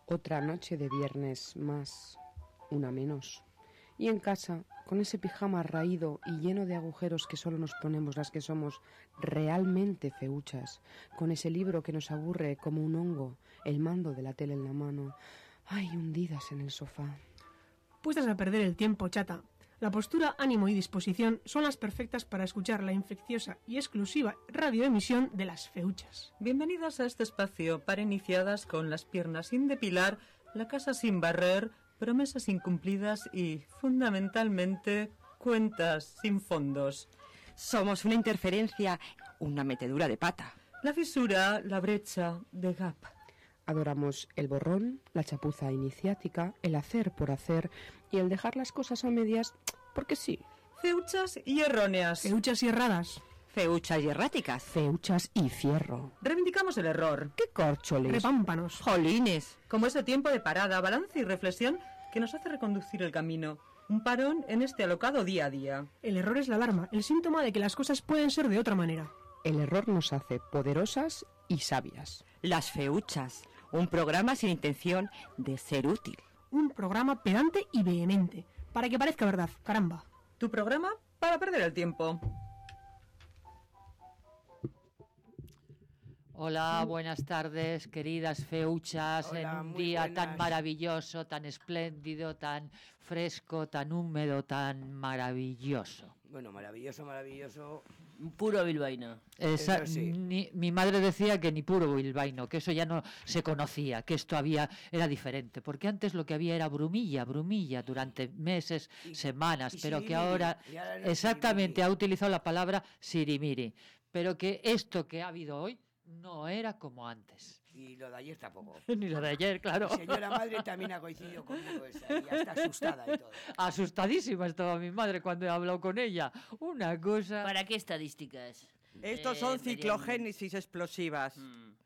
Otra noche de viernes más, una menos. Y en casa, con ese pijama raído y lleno de agujeros que solo nos ponemos las que somos realmente feuchas, con ese libro que nos aburre como un hongo, el mando de la tele en la mano, ay, hundidas en el sofá. Puestas a perder el tiempo, chata. La postura, ánimo y disposición son las perfectas para escuchar la infecciosa y exclusiva radioemisión de las feuchas. Bienvenidas a este espacio para iniciadas con las piernas sin depilar, la casa sin barrer, promesas incumplidas y, fundamentalmente, cuentas sin fondos. Somos una interferencia, una metedura de pata. La fisura, la brecha de gap. Adoramos el borrón, la chapuza iniciática, el hacer por hacer y el dejar las cosas a medias porque sí. Feuchas y erróneas. Feuchas y erradas. Feuchas y erráticas. Feuchas y fierro. Reivindicamos el error. ¡Qué córcholes! Repámpanos. Jolines. Como ese tiempo de parada, balance y reflexión que nos hace reconducir el camino. Un parón en este alocado día a día. El error es la alarma, el síntoma de que las cosas pueden ser de otra manera. El error nos hace poderosas y sabias. Las feuchas. Un programa sin intención de ser útil. Un programa pedante y vehemente, para que parezca verdad, caramba. Tu programa para perder el tiempo. Hola, buenas tardes, queridas feuchas. Hola, en un muy día buenas. tan maravilloso, tan espléndido, tan fresco, tan húmedo, tan maravilloso. Bueno, maravilloso. Puro bilbaíno. Esa, Eso sí. Mi madre decía que ni puro bilbaíno, que eso ya no se conocía, que esto era diferente, porque antes lo que había era brumilla durante meses, semanas, y pero que sirimiri. ahora Y ahora no es exactamente sirimiri. ha utilizado la palabra sirimiri, pero que esto que ha habido hoy no era como antes. Y lo de ayer tampoco. Ni lo de ayer, claro. Mi señora madre también ha coincidido conmigo esa, y ya está asustada y todo. Asustadísima estaba mi madre cuando he hablado con ella. Una cosa... ¿Para qué estadísticas? Estos son Miriam? ciclogénesis explosivas.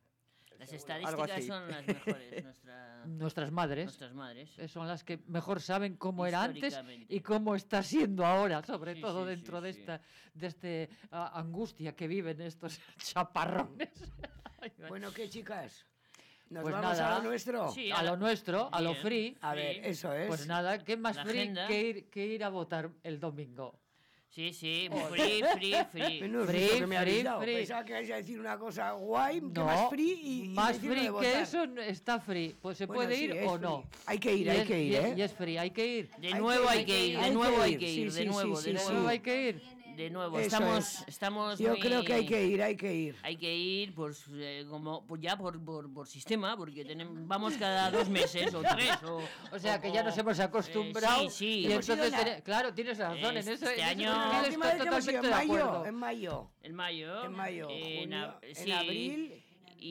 Las Algo estadísticas así. son las mejores. Nuestras madres. Nuestras madres. Son las que mejor saben cómo era antes Históricamente. y cómo está siendo ahora, sobre Sí, todo sí, dentro sí, de este angustia que viven estos chaparrones. Bueno, ¿qué, chicas? ¿Nos Pues vamos nada. a lo nuestro? Sí. A lo nuestro, a lo Bien. free. A ver, eso es. Pues nada, ¿qué más La free agenda. que ir a votar el domingo? Sí, free. Menudo Free, susto que me habéis free, dado. free. Pensaba que ibais a decir una cosa guay, que No, más free y más decirlo free de que votar. eso está free. Pues se Bueno, puede sí, ir es o free. no. Hay que ir, hay que ir, ¿eh? Y es free, hay que ir. De nuevo hay que ir, de nuevo hay que ir, Sí, de nuevo, sí, de sí, nuevo. Hay que ir. De nuevo, Eso estamos Yo muy- creo que hay que ir, hay que ir. Hay que ir, pues, como pues ya por sistema, porque vamos cada 2 meses o 3. O sea que ya nos hemos acostumbrado. sí. Y Hemos ido entonces, la- claro, tienes razón. En eso, Este en eso año- La estoy última vez que hemos ido totalmente de acuerdo. en mayo. En mayo. En mayo, en junio, sí, en abril.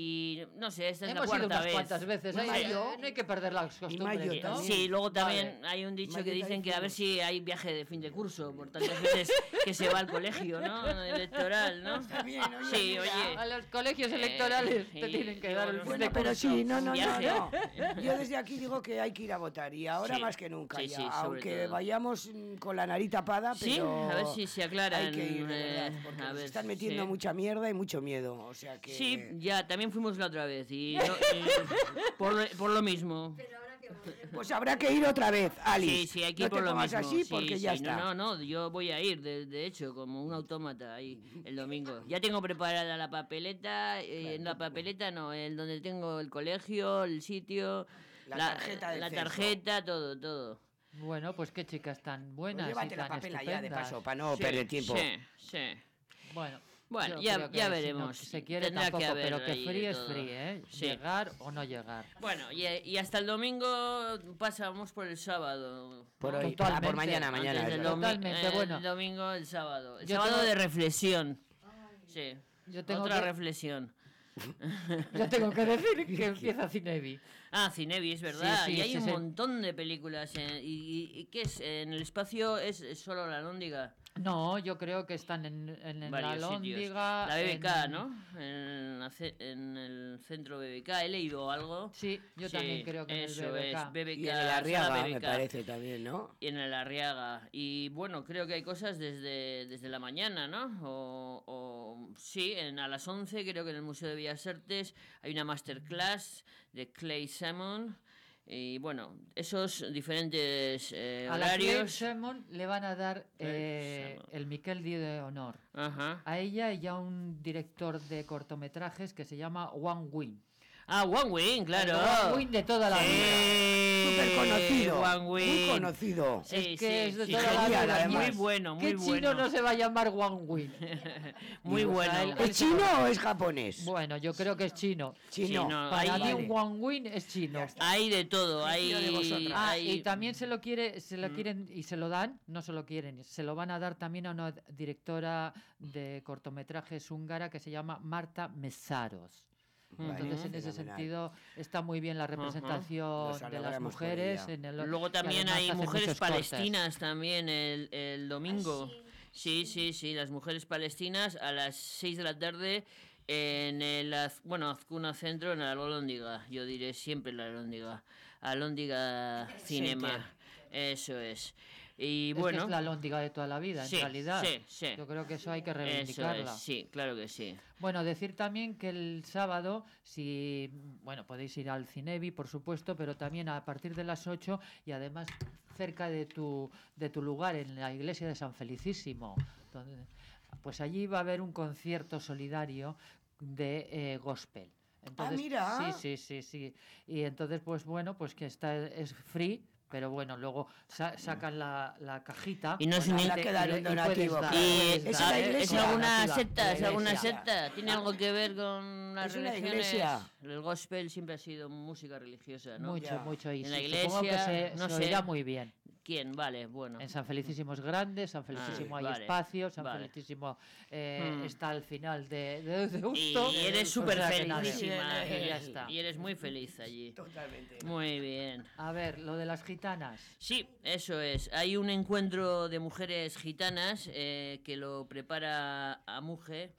Y no sé, esta es Hemos la ido cuarta unas vez. cuantas veces. En mayo. No hay que perder las costumbres, mayo ¿no? también. Sí, luego también Vale. hay un dicho Mayo que dicen también que a ver fuimos. si hay viaje de fin de curso por tantas veces que se va al colegio, ¿no? Electoral, ¿no? Está bien, oye, Sí, mira. oye. A los colegios electorales sí, te tienen que dar el bueno, fin Bueno, de pero curso. sí, no. Viaje. Yo desde aquí digo que hay que ir a votar y ahora Sí. más que nunca Sí, ya, sí, sobre aunque todo. vayamos con la nariz tapada, Sí, pero a ver si se aclaran, Hay que ir, de verdad, porque a nos ver, están metiendo sí. mucha mierda y mucho miedo, o sea que Sí, ya, también fuimos la otra vez y por lo mismo. pues habrá que ir otra vez, Alice. Sí, hay que no ir por te lo pongas mismo. así Sí, porque sí, ya está. No, yo voy a ir, de hecho, como un autómata ahí el domingo. Ya tengo preparada la papeleta, en la papeleta no, el donde tengo el colegio, el sitio, La tarjeta del la censo. tarjeta, todo. Bueno, pues qué chicas tan Pues buenas y llévate la tan papela ya de estupendas. paso para no Sí, perder tiempo. Sí. Bueno, Bueno, yo creo que ya si veremos. no se quiere Tendrá que tampoco, haber pero que ahí free de es todo. free, ¿eh? Sí. Llegar o no llegar. Bueno, y hasta el domingo pasamos por el sábado. Por ¿no? hoy, Totalmente. por mañana, Antes es del verdad. Totalmente, bueno. El domingo, el sábado. El Yo sábado tengo- de reflexión. Sí. Yo tengo Otra que- reflexión. Yo tengo que decir que empieza Cinevi. Ah, Cinevi, es verdad. Sí, y hay sí, un sí. montón de películas. ¿Y qué es? ¿En el espacio es solo la Lóndiga? No, yo creo que están en la Varios sitios. Lóndiga. La BBK, en- ¿no? En el centro BBK. He leído algo. Sí, yo también creo que en el eso BBK. es, BBK. Y en el sala Arriaga, me BBK. parece también, ¿no? Y en el Arriaga. Y bueno, creo que hay cosas desde la mañana, ¿no? Sí, a las 11 creo que en el Museo de Bellas Artes hay una masterclass de Clay Salmon. Y bueno, esos diferentes A la Claire horarios. Sherman le van a dar Claire Sherman. el Miquel Di de honor. Ajá. A ella y a un director de cortometrajes que se llama Wang Wing. Ah, Wang Wing, claro. Wang Wing de toda la vida. Súper conocido. Wang Muy Wing. conocido. Sí, Es que es de sí, toda la genial, vida. además. Muy bueno, muy ¿Qué bueno. chino no se va a llamar Wang Wing? Muy Y, o sea, bueno. ¿Es chino o es japonés? Bueno, yo creo que es chino. Chino. Chino. Para ahí- mí un Wang Wing es chino. Hay de todo, Confío de vosotras. hay... Y también se lo quieren y se lo dan, no se lo quieren, se lo van a dar también a una directora de cortometrajes húngara que se llama Marta Mesaros. Entonces, en ese fenomenal. sentido, está muy bien la representación Nos de las alegramos por mujeres. ella. Luego que también además hay hacen mujeres muchos cortes. palestinas también el domingo. Sí, las mujeres palestinas a las 6 de la tarde en el Azcuna Centro, en la Alhóndiga. Yo diré siempre la Alhóndiga Cinema. Eso es. Y Es que bueno, es la lóndiga de toda la vida, Sí, en realidad. sí. Yo creo que eso hay que eso reivindicarla. es, sí, claro que sí. Bueno, decir también que el sábado, si bueno, podéis ir al Cinebi, por supuesto, pero también a partir de las 8 y además cerca de tu lugar, en la iglesia de San Felicísimo, pues allí va a haber un concierto solidario de gospel. Entonces, mira. Sí. Y entonces, pues bueno, pues que es free. Pero bueno, luego sacan la cajita. Y no con es un- la- Habrá que darle un y puedes donativo, dar- claro. puedes ¿Es dar- una ¿Es iglesia? alguna donativa. secta? La ¿Es alguna iglesia. secta? ¿Tiene algo que ver con las Es una religiones? iglesia. El gospel siempre ha sido música religiosa, ¿no? Mucho, Ya. mucho. Y En la supongo que iglesia, no se sé. oirá muy bien. ¿Quién? Vale, bueno. En San Felicísimo es grande, San Felicísimo hay vale, espacio, San vale. Felicísimo Hmm. está al final de Y Usto. eres O súper sea que nada. felicísima. Y ya está. Y eres muy feliz allí. Totalmente. Muy bien. A ver, lo de las gitanas. Sí, eso es. Hay un encuentro de mujeres gitanas que lo prepara Amuge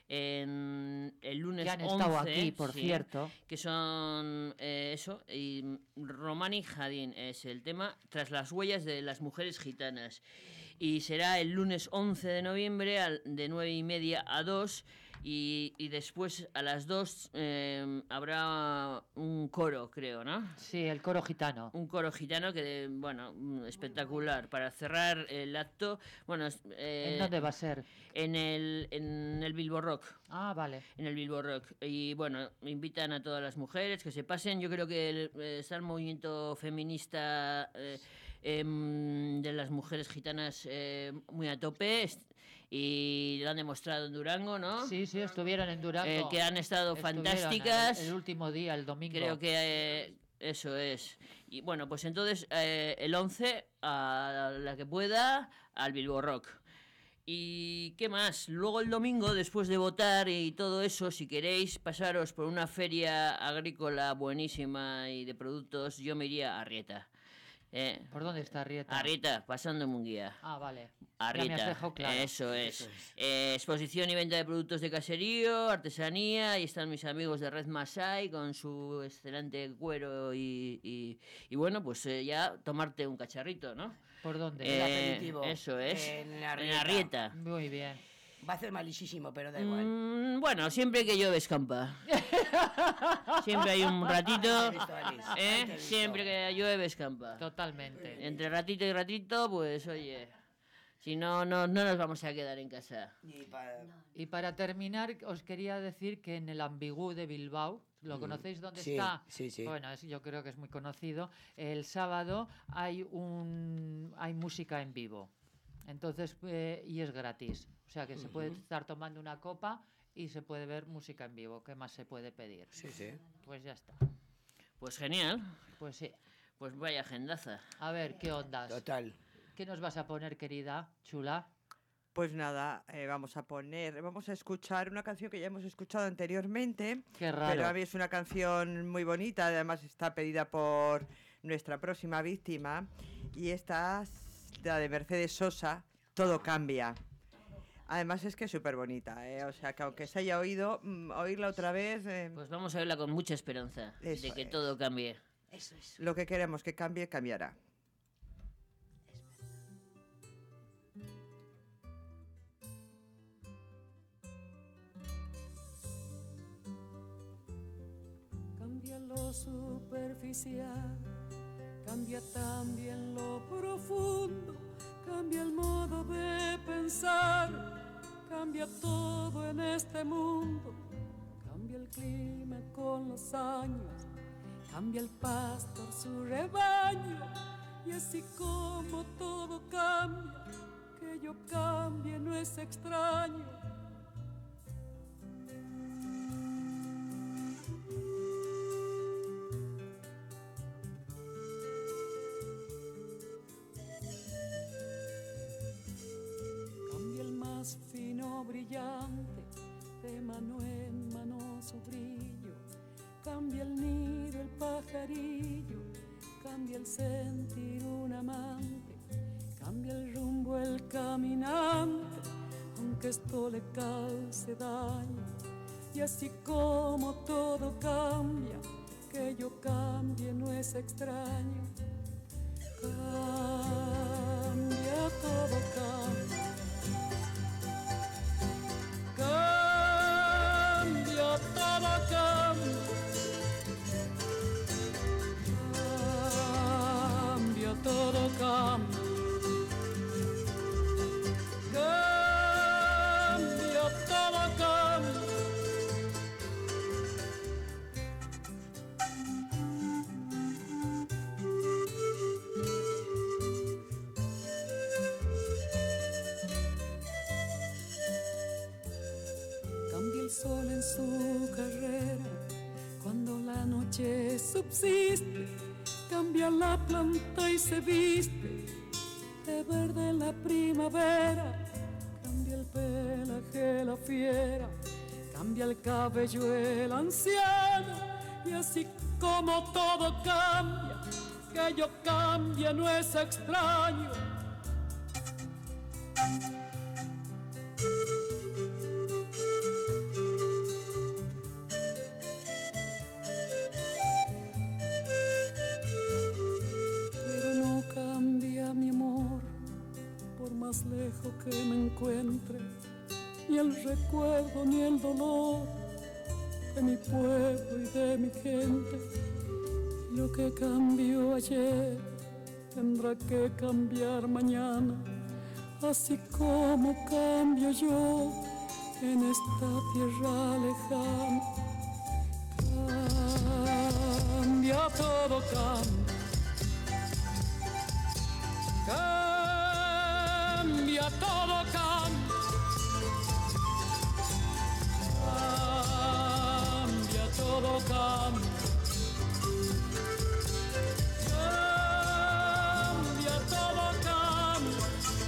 en el lunes Que han 11. estado aquí, por sí, cierto. Que son eso, y Romani Jadín es el tema, tras las huellas de las mujeres gitanas. Y será el lunes 11 de noviembre de 9:30 a 2. Y después a las 2 habrá un coro, creo, ¿no? Sí, el coro gitano. Un coro gitano que, bueno, espectacular. Para cerrar el acto, bueno, ¿En dónde va a ser? en el Bilbo Rock. Ah, vale. En el Bilbo Rock. Y bueno, invitan a todas las mujeres que se pasen. Yo creo que está el movimiento feminista de las mujeres gitanas muy a tope. Y lo han demostrado en Durango, ¿no? Sí, estuvieron en Durango. Que han estado Estuvieron fantásticas. El último día, el domingo. Creo que eso es. Y bueno, pues entonces el 11, a la que pueda, al Bilbo Rock. ¿Y qué más? Luego el domingo, después de votar y todo eso, si queréis pasaros por una feria agrícola buenísima y de productos, yo me iría a Arrieta. ¿Por dónde está Arrieta? Arrieta, pasando Munguía. Ah, vale. Arrieta, Ya me has dejado claro. eso es. Exposición y venta de productos de caserío, artesanía, ahí están mis amigos de Red Masai con su excelente cuero y bueno, pues ya tomarte un cacharrito, ¿no? ¿Por dónde? El aperitivo. Eso es. En Arrieta. Arrieta. Muy bien. Va a ser malísimo, pero da igual. Bueno, siempre que llueve escampa. Siempre hay un ratito. Te he visto, Alice. ¿Eh? Te he visto. Siempre que llueve escampa. Totalmente. Entre ratito y ratito, pues oye, si no nos vamos a quedar en casa. Y para terminar, os quería decir que en el Ambigú de Bilbao, ¿lo conocéis dónde Sí, está? sí, sí. Bueno, yo creo que es muy conocido. El sábado hay música en vivo. Entonces, y es gratis. O sea que se puede estar tomando una copa y se puede ver música en vivo. ¿Qué más se puede pedir? Sí, sí. Pues ya está. Pues genial. Pues sí. Pues vaya agendaza. A ver, ¿qué ondas? Total. ¿Qué nos vas a poner, querida chula? Pues nada, vamos a escuchar una canción que ya hemos escuchado anteriormente. Qué raro. Pero a mí es una canción muy bonita, además está pedida por nuestra próxima víctima. Y esta es la de Mercedes Sosa, Todo cambia. Además es que es súper bonita, o sea que aunque se haya oído, oírla otra vez, Pues vamos a verla con mucha esperanza Eso de que es. todo cambie. lo que queremos que cambie, cambiará. Cambia lo superficial Cambia también lo profundo, cambia el modo de pensar, cambia todo en este mundo, cambia el clima con los años, cambia el pastor su rebaño, y así como todo cambia, que yo cambie no es extraño. Cambia el más fino brillante, de mano en mano su brillo, cambia el nido, el pajarillo, cambia el sentir un amante, cambia el rumbo, el caminante, aunque esto le cause daño. Y así como todo cambia, que yo cambie no es extraño. Cambia, todo cambia. Cambia, todo cambia. Cambia, todo cambia. Cambia, todo cambia. Cambia el sol en su carrera, cuando la noche subsiste, cambia la planta y se viste de verde en la primavera, cambia el pelaje la fiera, cambia el cabello el anciano, y así como todo cambia, que yo cambie no es extraño. Pero no cambia mi amor, por más lejos que me encuentre, ni el recuerdo ni el dolor de mi pueblo y de mi gente. Lo que cambió ayer tendrá que cambiar mañana, así como cambio yo en esta tierra lejana. Cambia, todo cambia. Cambia, todo cambia. Cambia, todo cambia. Cambia, todo cambia.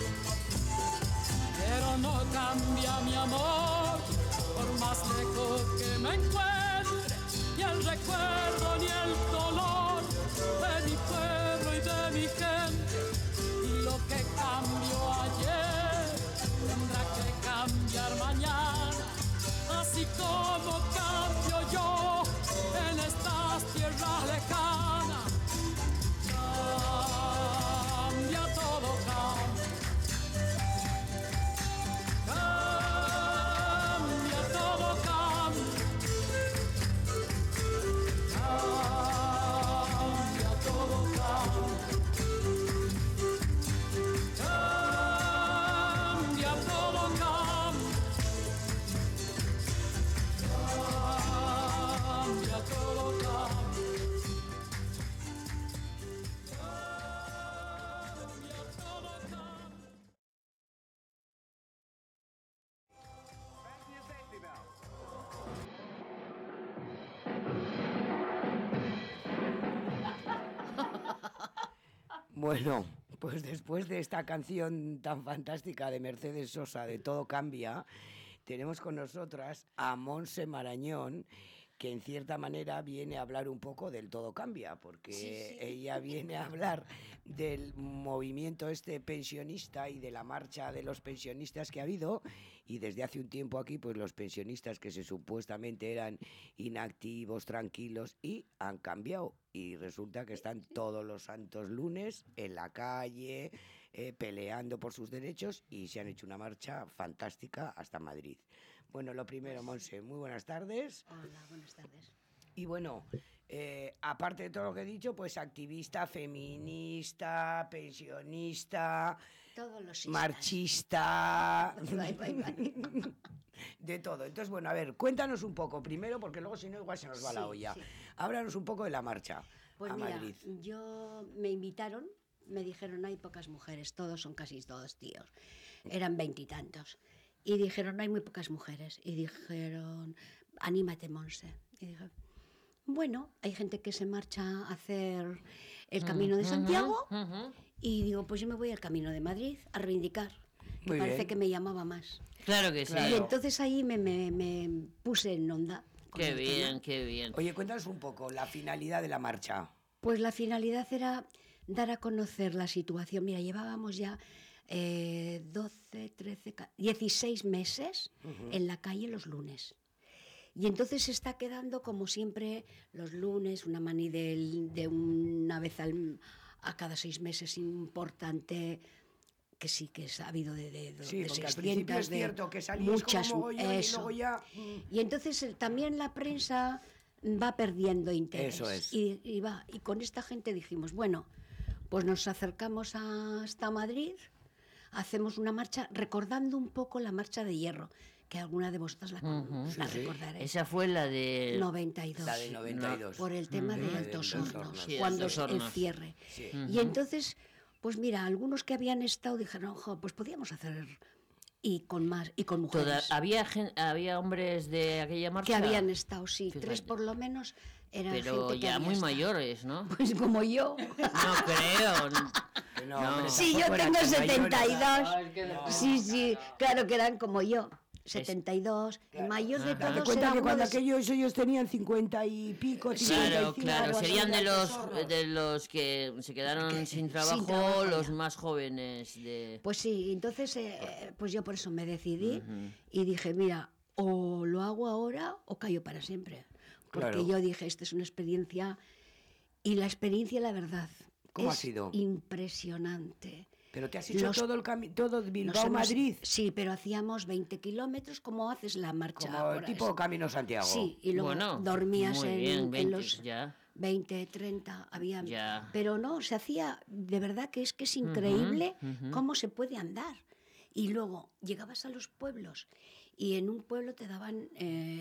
Pero no cambia mi amor, por más lejos que me encuentre, ni el recuerdo ni el dolor de mi pueblo y de mi gente. Y lo que cambió ayer tendrá que cambiar mañana, así como cambio yo en estas tierras lejanas. Cambia, todo cambia. Cambia, todo cambia. Cambia, todo cambia. Cambia, todo cambia. Cambia, todo cambia. Cambia, todo cambia. Bueno, pues después de esta canción tan fantástica de Mercedes Sosa, de Todo Cambia, tenemos con nosotras a Montse Marañón, que en cierta manera viene a hablar un poco del Todo Cambia, porque ella viene a hablar del movimiento este pensionista y de la marcha de los pensionistas que ha habido, y desde hace un tiempo aquí, pues los pensionistas que supuestamente eran inactivos, tranquilos, y han cambiado, y resulta que están todos los santos lunes en la calle, peleando por sus derechos, y se han hecho una marcha fantástica hasta Madrid. Bueno, lo primero, Montse, muy buenas tardes. Hola, buenas tardes. Y bueno, aparte de todo lo que he dicho, pues activista, feminista, pensionista, Todos los marchista, Vai. de todo. Entonces, bueno, a ver, cuéntanos un poco primero, porque luego si no igual se nos va la olla. Sí. Háblanos un poco de la marcha Pues a mira, Madrid. me invitaron, me dijeron, hay pocas mujeres, son casi todos tíos. Eran 20 y tantos. Y dijeron, no hay muy pocas mujeres. Y dijeron, anímate, Monse. Y dije, bueno, hay gente que se marcha a hacer el Camino de Santiago. Y digo, pues yo me voy al Camino de Madrid a reivindicar. Que Muy parece bien. que me llamaba más. Claro que sí. Y entonces ahí me puse en onda. con Qué el bien, tema. qué bien. Oye, cuéntanos un poco la finalidad de la marcha. Pues la finalidad era dar a conocer la situación. Mira, llevábamos ya 12, 13, 16 meses en la calle los lunes. Y entonces se está quedando como siempre los lunes, una mani de una vez a cada 6 meses importante, que sí que ha habido de Sí, porque al 600, principio es cierto que salís muchas, como mogollón y eso. luego ya... Y entonces también la prensa va perdiendo interés. Eso es. Y con esta gente dijimos, bueno, pues nos acercamos hasta Madrid, hacemos una marcha recordando un poco la marcha de Hierro, que alguna de vosotras la recordaréis. Esa fue la de... 92. La de 92. Por el tema de De Altos Altos Hornos, Hornos. Sí, cuando Altos el Hornos. cierre. Sí. Y entonces, pues mira, algunos que habían estado dijeron, ojo, pues podíamos hacer y con mujeres. ¿Había hombres de aquella marcha? Que habían estado, sí, Fíjate. 3 por lo menos eran Pero gente que ya había muy estado. mayores, ¿no? Pues como yo. No creo. No, No. hombre, Sí, yo tampoco eran tengo tan mayores. 72. Sí, claro que eran como yo. 72. El mayor de Date todos cuenta era que uno cuando de... ellos tenían 50 y pico, 55. Claro, algo así, serían de Altos Hornos. los que se quedaron sin trabajo, trabajo los ya. más jóvenes de... Pues sí, entonces pues yo por eso me decidí y dije, mira, o lo hago ahora o callo para siempre. Porque Claro. yo dije, esta es una experiencia, y la experiencia, la verdad, ¿Cómo ha es sido? impresionante. Pero te has hecho Los- todo el camino, todo Nos Bilbao-Madrid, Sí, pero hacíamos 20 kilómetros, como haces la marcha. como ahora, tipo Camino Santiago. Sí, y luego Bueno, dormías muy en, bien, en 20, los ya. 20, 30, había... Ya. Pero no, se hacía, de verdad que es increíble cómo se puede andar. Y luego llegabas a los pueblos y en un pueblo te daban,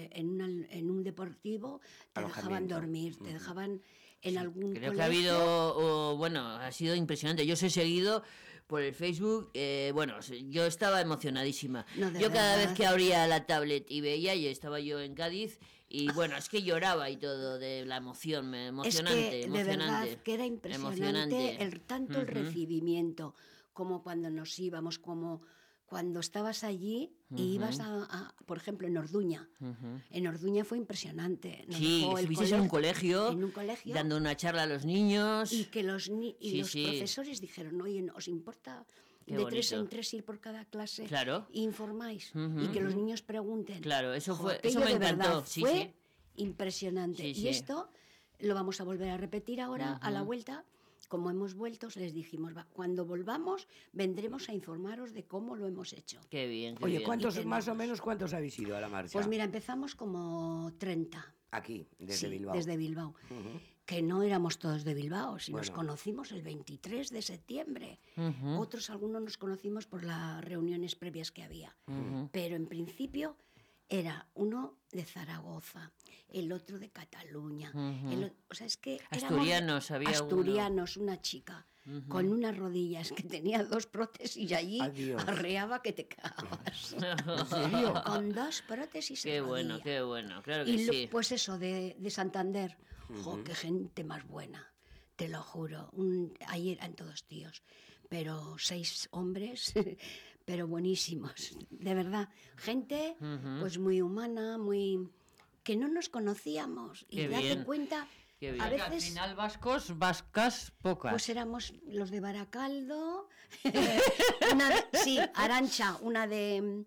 en un deportivo, te dejaban Alojamiento. dormir, te dejaban en algún Creo que colegio. ha habido, ha sido impresionante. Yo os he seguido por el Facebook, yo estaba emocionadísima. No, de Yo cada verdad. vez que abría la tablet y veía, y estaba yo en Cádiz, y bueno, es que lloraba y todo de la emoción, emocionante, Es que emocionante. de verdad que era impresionante emocionante. tanto el recibimiento como cuando nos íbamos, como cuando estabas allí y ibas por ejemplo, en Orduña. En Orduña fue impresionante. Nos Sí, dejó el estuvisteis en un colegio, en un colegio, dando una charla a los niños. y que los, Sí, los sí. profesores dijeron, oye, ¿os importa Qué de 3 bonito. en 3 ir por cada clase? Claro. E informáis. Y que los niños pregunten. Claro, eso Jo, fue, aquello eso me de encantó. verdad Sí, fue sí. impresionante. Sí, Y sí. esto lo vamos a volver a repetir ahora a la vuelta. Como hemos vuelto, les dijimos, cuando volvamos, vendremos a informaros de cómo lo hemos hecho. Qué bien, qué Oye, bien. ¿cuántos, Y más o tenemos- menos, cuántos habéis ido a la marcha? Pues mira, empezamos como 30. Aquí, desde Sí, Bilbao. desde Bilbao. Que no éramos todos de Bilbao, si nos Bueno. conocimos el 23 de septiembre. Otros, algunos nos conocimos por las reuniones previas que había. Pero en principio era uno de Zaragoza, el otro de Cataluña. O sea, es que éramos Asturianos, había uno. asturianos, una chica con unas rodillas que tenía 2 prótesis y allí Adiós. arreaba que te cagabas. ¿En serio? Con 2 prótesis Qué en bueno, rodilla. qué bueno, claro que Y sí. pues eso, de Santander. Jo, qué gente más buena, te lo juro. Ahí eran todos tíos, pero 6 hombres, pero buenísimos, de verdad. Gente pues muy humana, muy que no nos conocíamos. Y Qué date bien, cuenta, qué bien. a Que al veces final vascas, pocas. pues éramos los de Baracaldo, sí, Arantxa, una de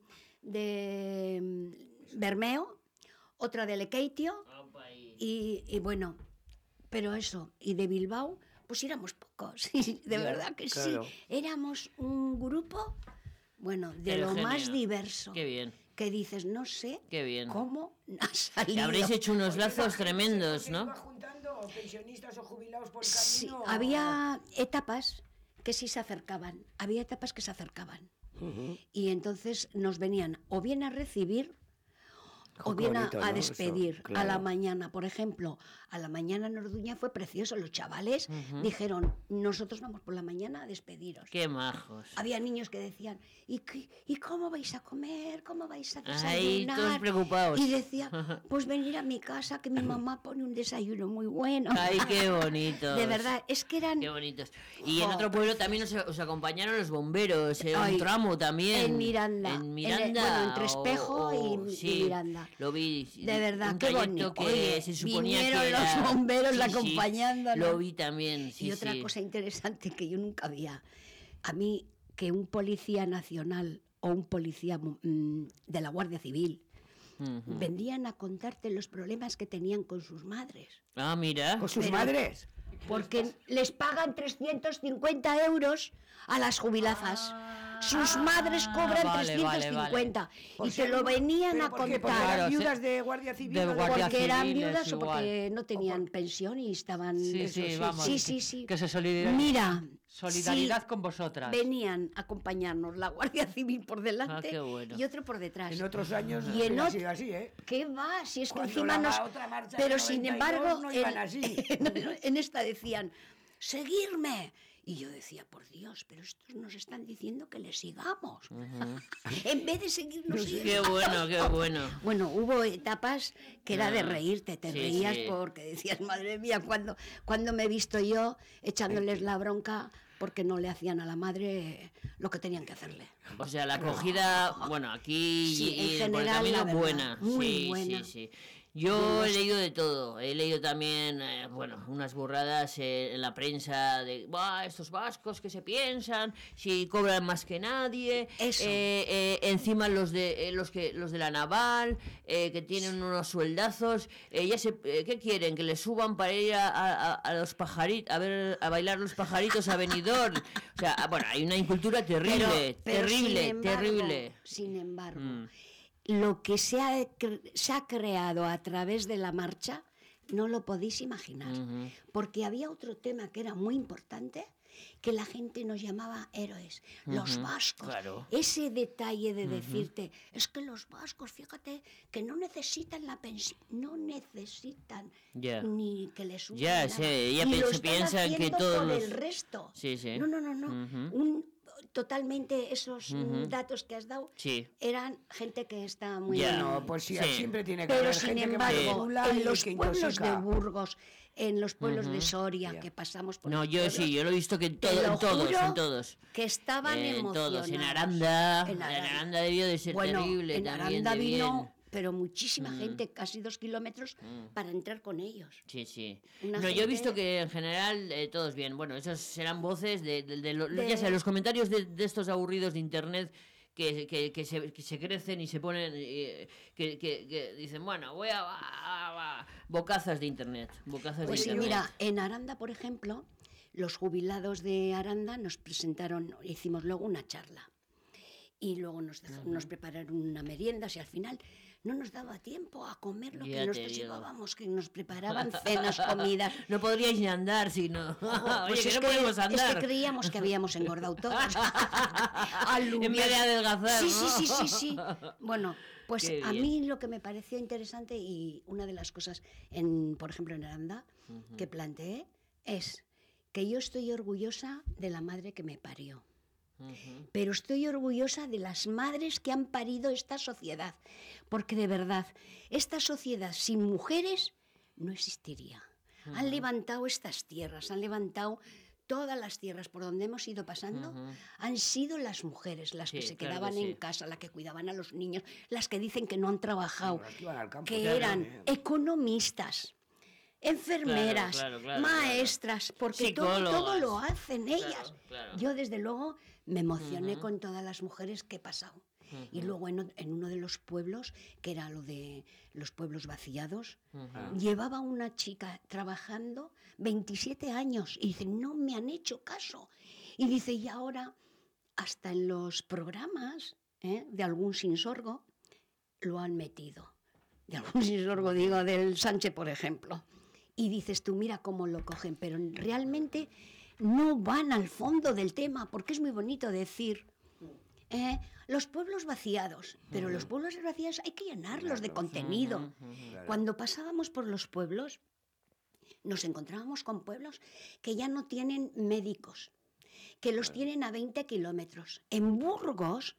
Bermeo, otra de Lekeitio. Y bueno, pero eso, y de Bilbao, pues éramos pocos, de verdad que claro. sí. Éramos un grupo, bueno, de Pero lo más genio. diverso. Qué bien. Que dices, no sé Qué bien. cómo ha Que salido. habréis hecho unos lazos tremendos, ¿no? Iba juntando pensionistas o jubilados por el Sí, camino. había etapas que sí se acercaban, y entonces nos venían o bien a recibir o Qué bien bonito, a ¿no? despedir. Eso, claro. A la mañana, por ejemplo, a la mañana en Orduña fue precioso. Los chavales dijeron, nosotros vamos por la mañana a despediros. Qué majos. Había niños que decían, ¿y cómo vais a comer? ¿Cómo vais a Ay, desayunar? todos preocupados. Y decía, pues venir a mi casa, que mi mamá pone un desayuno muy bueno. Ay, qué bonitos. De verdad, es que eran... Qué bonitos. Y en Jo, otro pueblo también os acompañaron los bomberos, Ay, un tramo también. en Miranda. En Miranda. Bueno, entre Espejo y sí, Miranda. Lo vi. De verdad, un qué trayecto bonito. que Oye, se suponía vinieron que era... los bomberos Sí, sí, acompañándonos. Lo vi también, sí, Y otra sí. cosa interesante que yo nunca había, a mí que un policía nacional o un policía de la Guardia Civil Ujú. vendrían a contarte los problemas que tenían con sus madres. Ah, mira. ¿Con sus Pero- madres? Porque les pagan 350 euros a las jubilazas. Sus madres cobran vale, 350 Por y te ser lo una- venían ¿pero a por qué? ¿Porque contar. eran Claro, viudas de Guardia Civil? de o Guardia Porque eran Civil, viudas es o porque igual. no tenían pensión y estaban... Sí, Eso sí, sí, vamos. sí. Que se solidaridad. Mira, Solidaridad sí, con vosotras. venían a acompañarnos la Guardia Civil por delante Ah, qué bueno. y otro por detrás. En otros años Y en ha ot- sido así, ¿eh? ¿Qué va? Si es que Cuando encima la nos... otra marcha Pero del sin 92 embargo, no iban así. en esta decían, seguirme. Y yo decía, por Dios, pero estos nos están diciendo que les sigamos. En vez de seguirnos, Qué siguen. bueno, qué bueno. Bueno, hubo etapas que era de reírte, te sí, reías sí. porque decías, madre mía, cuando me he visto yo echándoles la bronca porque no le hacían a la madre lo que tenían que hacerle. O sea, la acogida, bueno, aquí Sí, y en por el general, camino la verdad, buena. muy Sí, buena. sí. Yo he leído de todo. He leído también, bueno, unas burradas en la prensa de, "Buah, estos vascos que se piensan, si cobran más que nadie, Eso. encima los de la naval, que tienen unos sueldazos, ¿qué quieren? Que les suban para ir a los pajaritos, a bailar los pajaritos a Benidorm. O sea, bueno, hay una incultura terrible, Pero terrible. Sin embargo, Mm. lo que se ha creado a través de la marcha, no lo podéis imaginar. Ujú. Porque había otro tema que era muy importante, que la gente nos llamaba héroes, los Ujú, vascos. claro. Ese detalle de decirte, es que los vascos, fíjate, que no necesitan la pensión, no necesitan Ya. ni que les suban Ya nada. sé, ella Y lo se están piensa que haciendo todos por los- el resto. Sí, sí. No. Ujú. Totalmente esos Ujú. datos que has dado Sí. eran gente que está muy Ya. bien. No, pues sí, Sí. siempre tiene que Pero haber sin gente que embargo, manipula y en los que pueblos de intoxica. Burgos, en los pueblos de Ujú. Soria, Ya. que pasamos por No, los yo pueblos, sí, yo lo he visto que te lo en todos, juro en todos. que estaban En emocionados. todos, en Aranda, En Aranda. debió de ser Bueno, terrible en también Aranda de vino, bien. pero muchísima gente, casi 2 kilómetros, para entrar con ellos. Sí, sí. Una No, yo he gente- visto que en general todos bien. Bueno, esas serán voces De- ya sea, los comentarios de estos aburridos de internet que se crecen y se ponen, que dicen, bueno, voy a bocazas de internet. Bocazas Pues de sí, internet. mira, en Aranda, por ejemplo, los jubilados de Aranda nos presentaron, hicimos luego una charla. Y luego nos prepararon una merienda, y al final no nos daba tiempo a comer lo Ya que te nosotros digo. llevábamos, que nos preparaban cenas, comidas. No podríais ni andar si no. Oye, Pues que es no que, podemos es andar. que creíamos que habíamos engordado todos. En vez de adelgazar, Sí, ¿no? sí. Bueno, pues Qué a bien. mí lo que me pareció interesante y una de las cosas, por ejemplo, en Aranda, que planteé es que yo estoy orgullosa de la madre que me parió. Pero estoy orgullosa de las madres que han parido esta sociedad, porque de verdad, esta sociedad sin mujeres no existiría. Han levantado estas tierras, han levantado todas las tierras por donde hemos ido pasando, han sido las mujeres las que Sí, se claro quedaban que sí. en casa, las que cuidaban a los niños, las que dicen que no han trabajado, Las que iban al campo, que claro, eran economistas, enfermeras, Claro, claro, maestras, porque todo Psicólogas. lo hacen ellas. claro. Yo desde luego me emocioné con todas las mujeres que he pasado. Y luego en uno de los pueblos, que era lo de los pueblos vaciados, llevaba una chica trabajando 27 años y dice, no me han hecho caso. Y dice, y ahora hasta en los programas de algún sinsorgo lo han metido. De algún sinsorgo, digo, del Sánchez, por ejemplo. y dices tú, mira cómo lo cogen, pero realmente no van al fondo del tema, porque es muy bonito decir los pueblos vaciados, pero los pueblos vaciados hay que llenarlos de contenido. Cuando pasábamos por los pueblos, nos encontrábamos con pueblos que ya no tienen médicos, que los tienen a 20 kilómetros. En Burgos,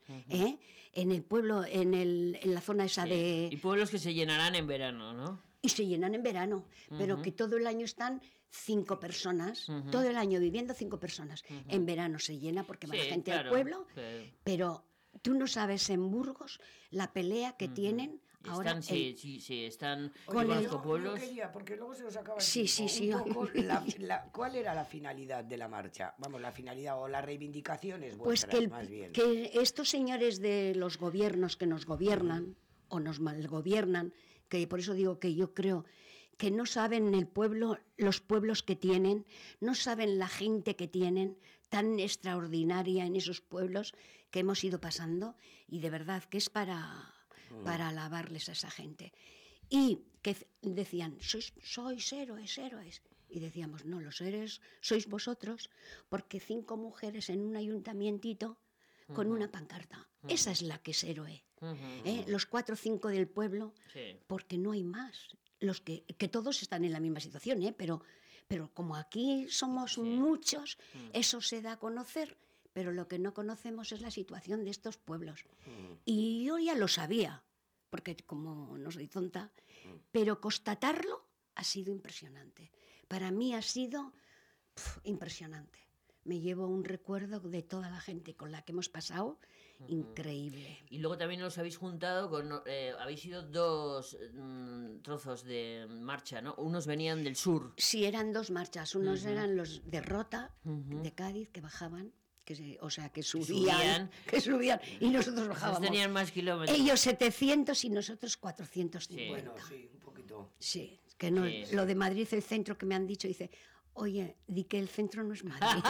en el pueblo, en la zona esa de... Y pueblos que se llenarán en verano, ¿no? Y se llenan en verano, pero que todo el año están 5 personas, todo el año viviendo 5 personas. En verano se llena porque va la gente al pueblo, pero tú no sabes en Burgos la pelea que tienen. Ahora están con los el pueblos. Yo quería, porque luego se nos acaba el Sí, tiempo, sí, un poco ¿cuál era la finalidad de la marcha? Vamos, la finalidad o las reivindicaciones pues vuestras, más bien. Que estos señores de los gobiernos que nos gobiernan o nos malgobiernan, que por eso digo que yo creo que no saben el pueblo, los pueblos que tienen, no saben la gente que tienen tan extraordinaria en esos pueblos que hemos ido pasando, y de verdad que es para alabarles a esa gente. Y que decían, sois héroes. Y decíamos, no, los héroes sois vosotros, porque 5 mujeres en un ayuntamientito con una pancarta. Esa es la que es héroe. Los 4 o 5 del pueblo, porque no hay más. Los que todos están en la misma situación, pero como aquí somos muchos, eso se da a conocer. Pero lo que no conocemos es la situación de estos pueblos. Y yo ya lo sabía, porque como no soy tonta, pero constatarlo ha sido impresionante. Para mí ha sido impresionante. Me llevo un recuerdo de toda la gente con la que hemos pasado, increíble. Y luego también os habéis juntado con... habéis ido 2 trozos de marcha, ¿no? Unos venían del sur. Sí, eran 2 marchas. Unos eran los de Rota, de Cádiz, que bajaban, que subían, y nosotros bajábamos. Esos tenían más kilómetros. Ellos 700 y nosotros 450. Bueno, sí, un poquito. Sí, que no, lo de Madrid, el centro que me han dicho, dice, oye, di que el centro no es Madrid.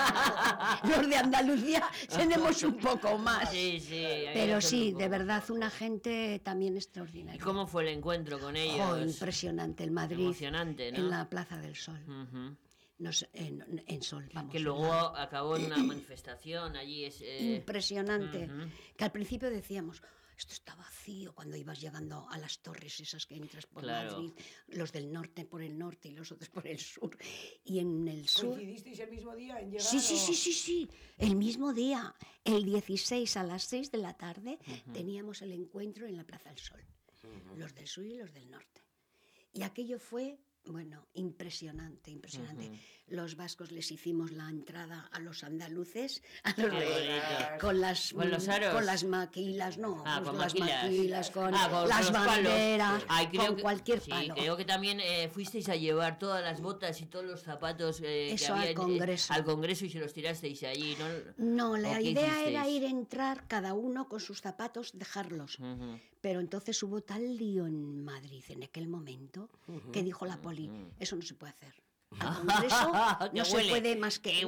Los de Andalucía tenemos un poco más. Pero sí, de verdad, una gente también extraordinaria. ¿Y cómo fue el encuentro con ellos? Impresionante, el Madrid. Emocionante, ¿no? En la Plaza del Sol. En Sol, vamos. Que luego acabó en una manifestación allí. Impresionante. Que al principio decíamos, esto está vacío, cuando ibas llegando a las torres esas que entras por Madrid, los del norte por el norte y los otros por el sur. Y en el sur... ¿Coincidisteis el mismo día en llegar? Sí. El mismo día, el 16 a las 6 de la tarde, teníamos el encuentro en la Plaza del Sol. Los del sur y los del norte. Y aquello fue... Bueno, impresionante. Los vascos les hicimos la entrada a los andaluces, con las maquilas, con las maquilas, con las banderas, con cualquier palo. Creo que también fuisteis a llevar todas las botas y todos los zapatos que había al Congreso y se los tirasteis allí, ¿no? No, la idea era entrar cada uno con sus zapatos, dejarlos. Pero entonces hubo tal lío en Madrid en aquel momento que dijo la poli, eso no se puede hacer. Al Congreso no se puede más que...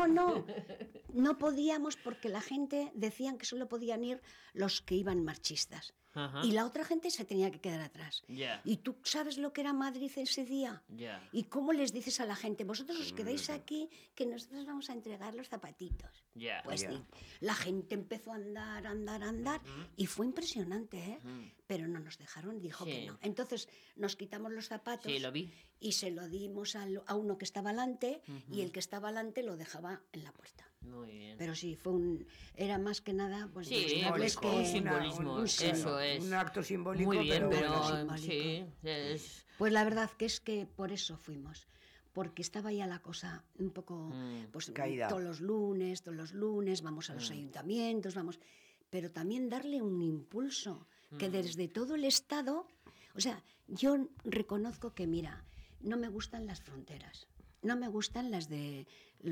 No podíamos porque la gente decían que solo podían ir los que iban marchistas. Y la otra gente se tenía que quedar atrás. ¿Y tú sabes lo que era Madrid ese día? ¿Y cómo les dices a la gente, vosotros os quedáis aquí, que nosotros vamos a entregar los zapatitos? Pues la gente empezó a andar, y fue impresionante, pero no nos dejaron, dijo que no. Entonces nos quitamos los zapatos y se lo dimos a uno que estaba delante, y el que estaba delante lo dejaba en la puerta. Muy bien. Pero sí, era más que nada... Pues, un simbolismo, eso es. Un acto simbólico, muy bien, pero sí, Pues la verdad que es que por eso fuimos, porque estaba ya la cosa un poco... pues caída. Todos los lunes vamos a los ayuntamientos, pero también darle un impulso, que desde todo el Estado... O sea, yo reconozco que, mira, no me gustan las fronteras. No me gustan las de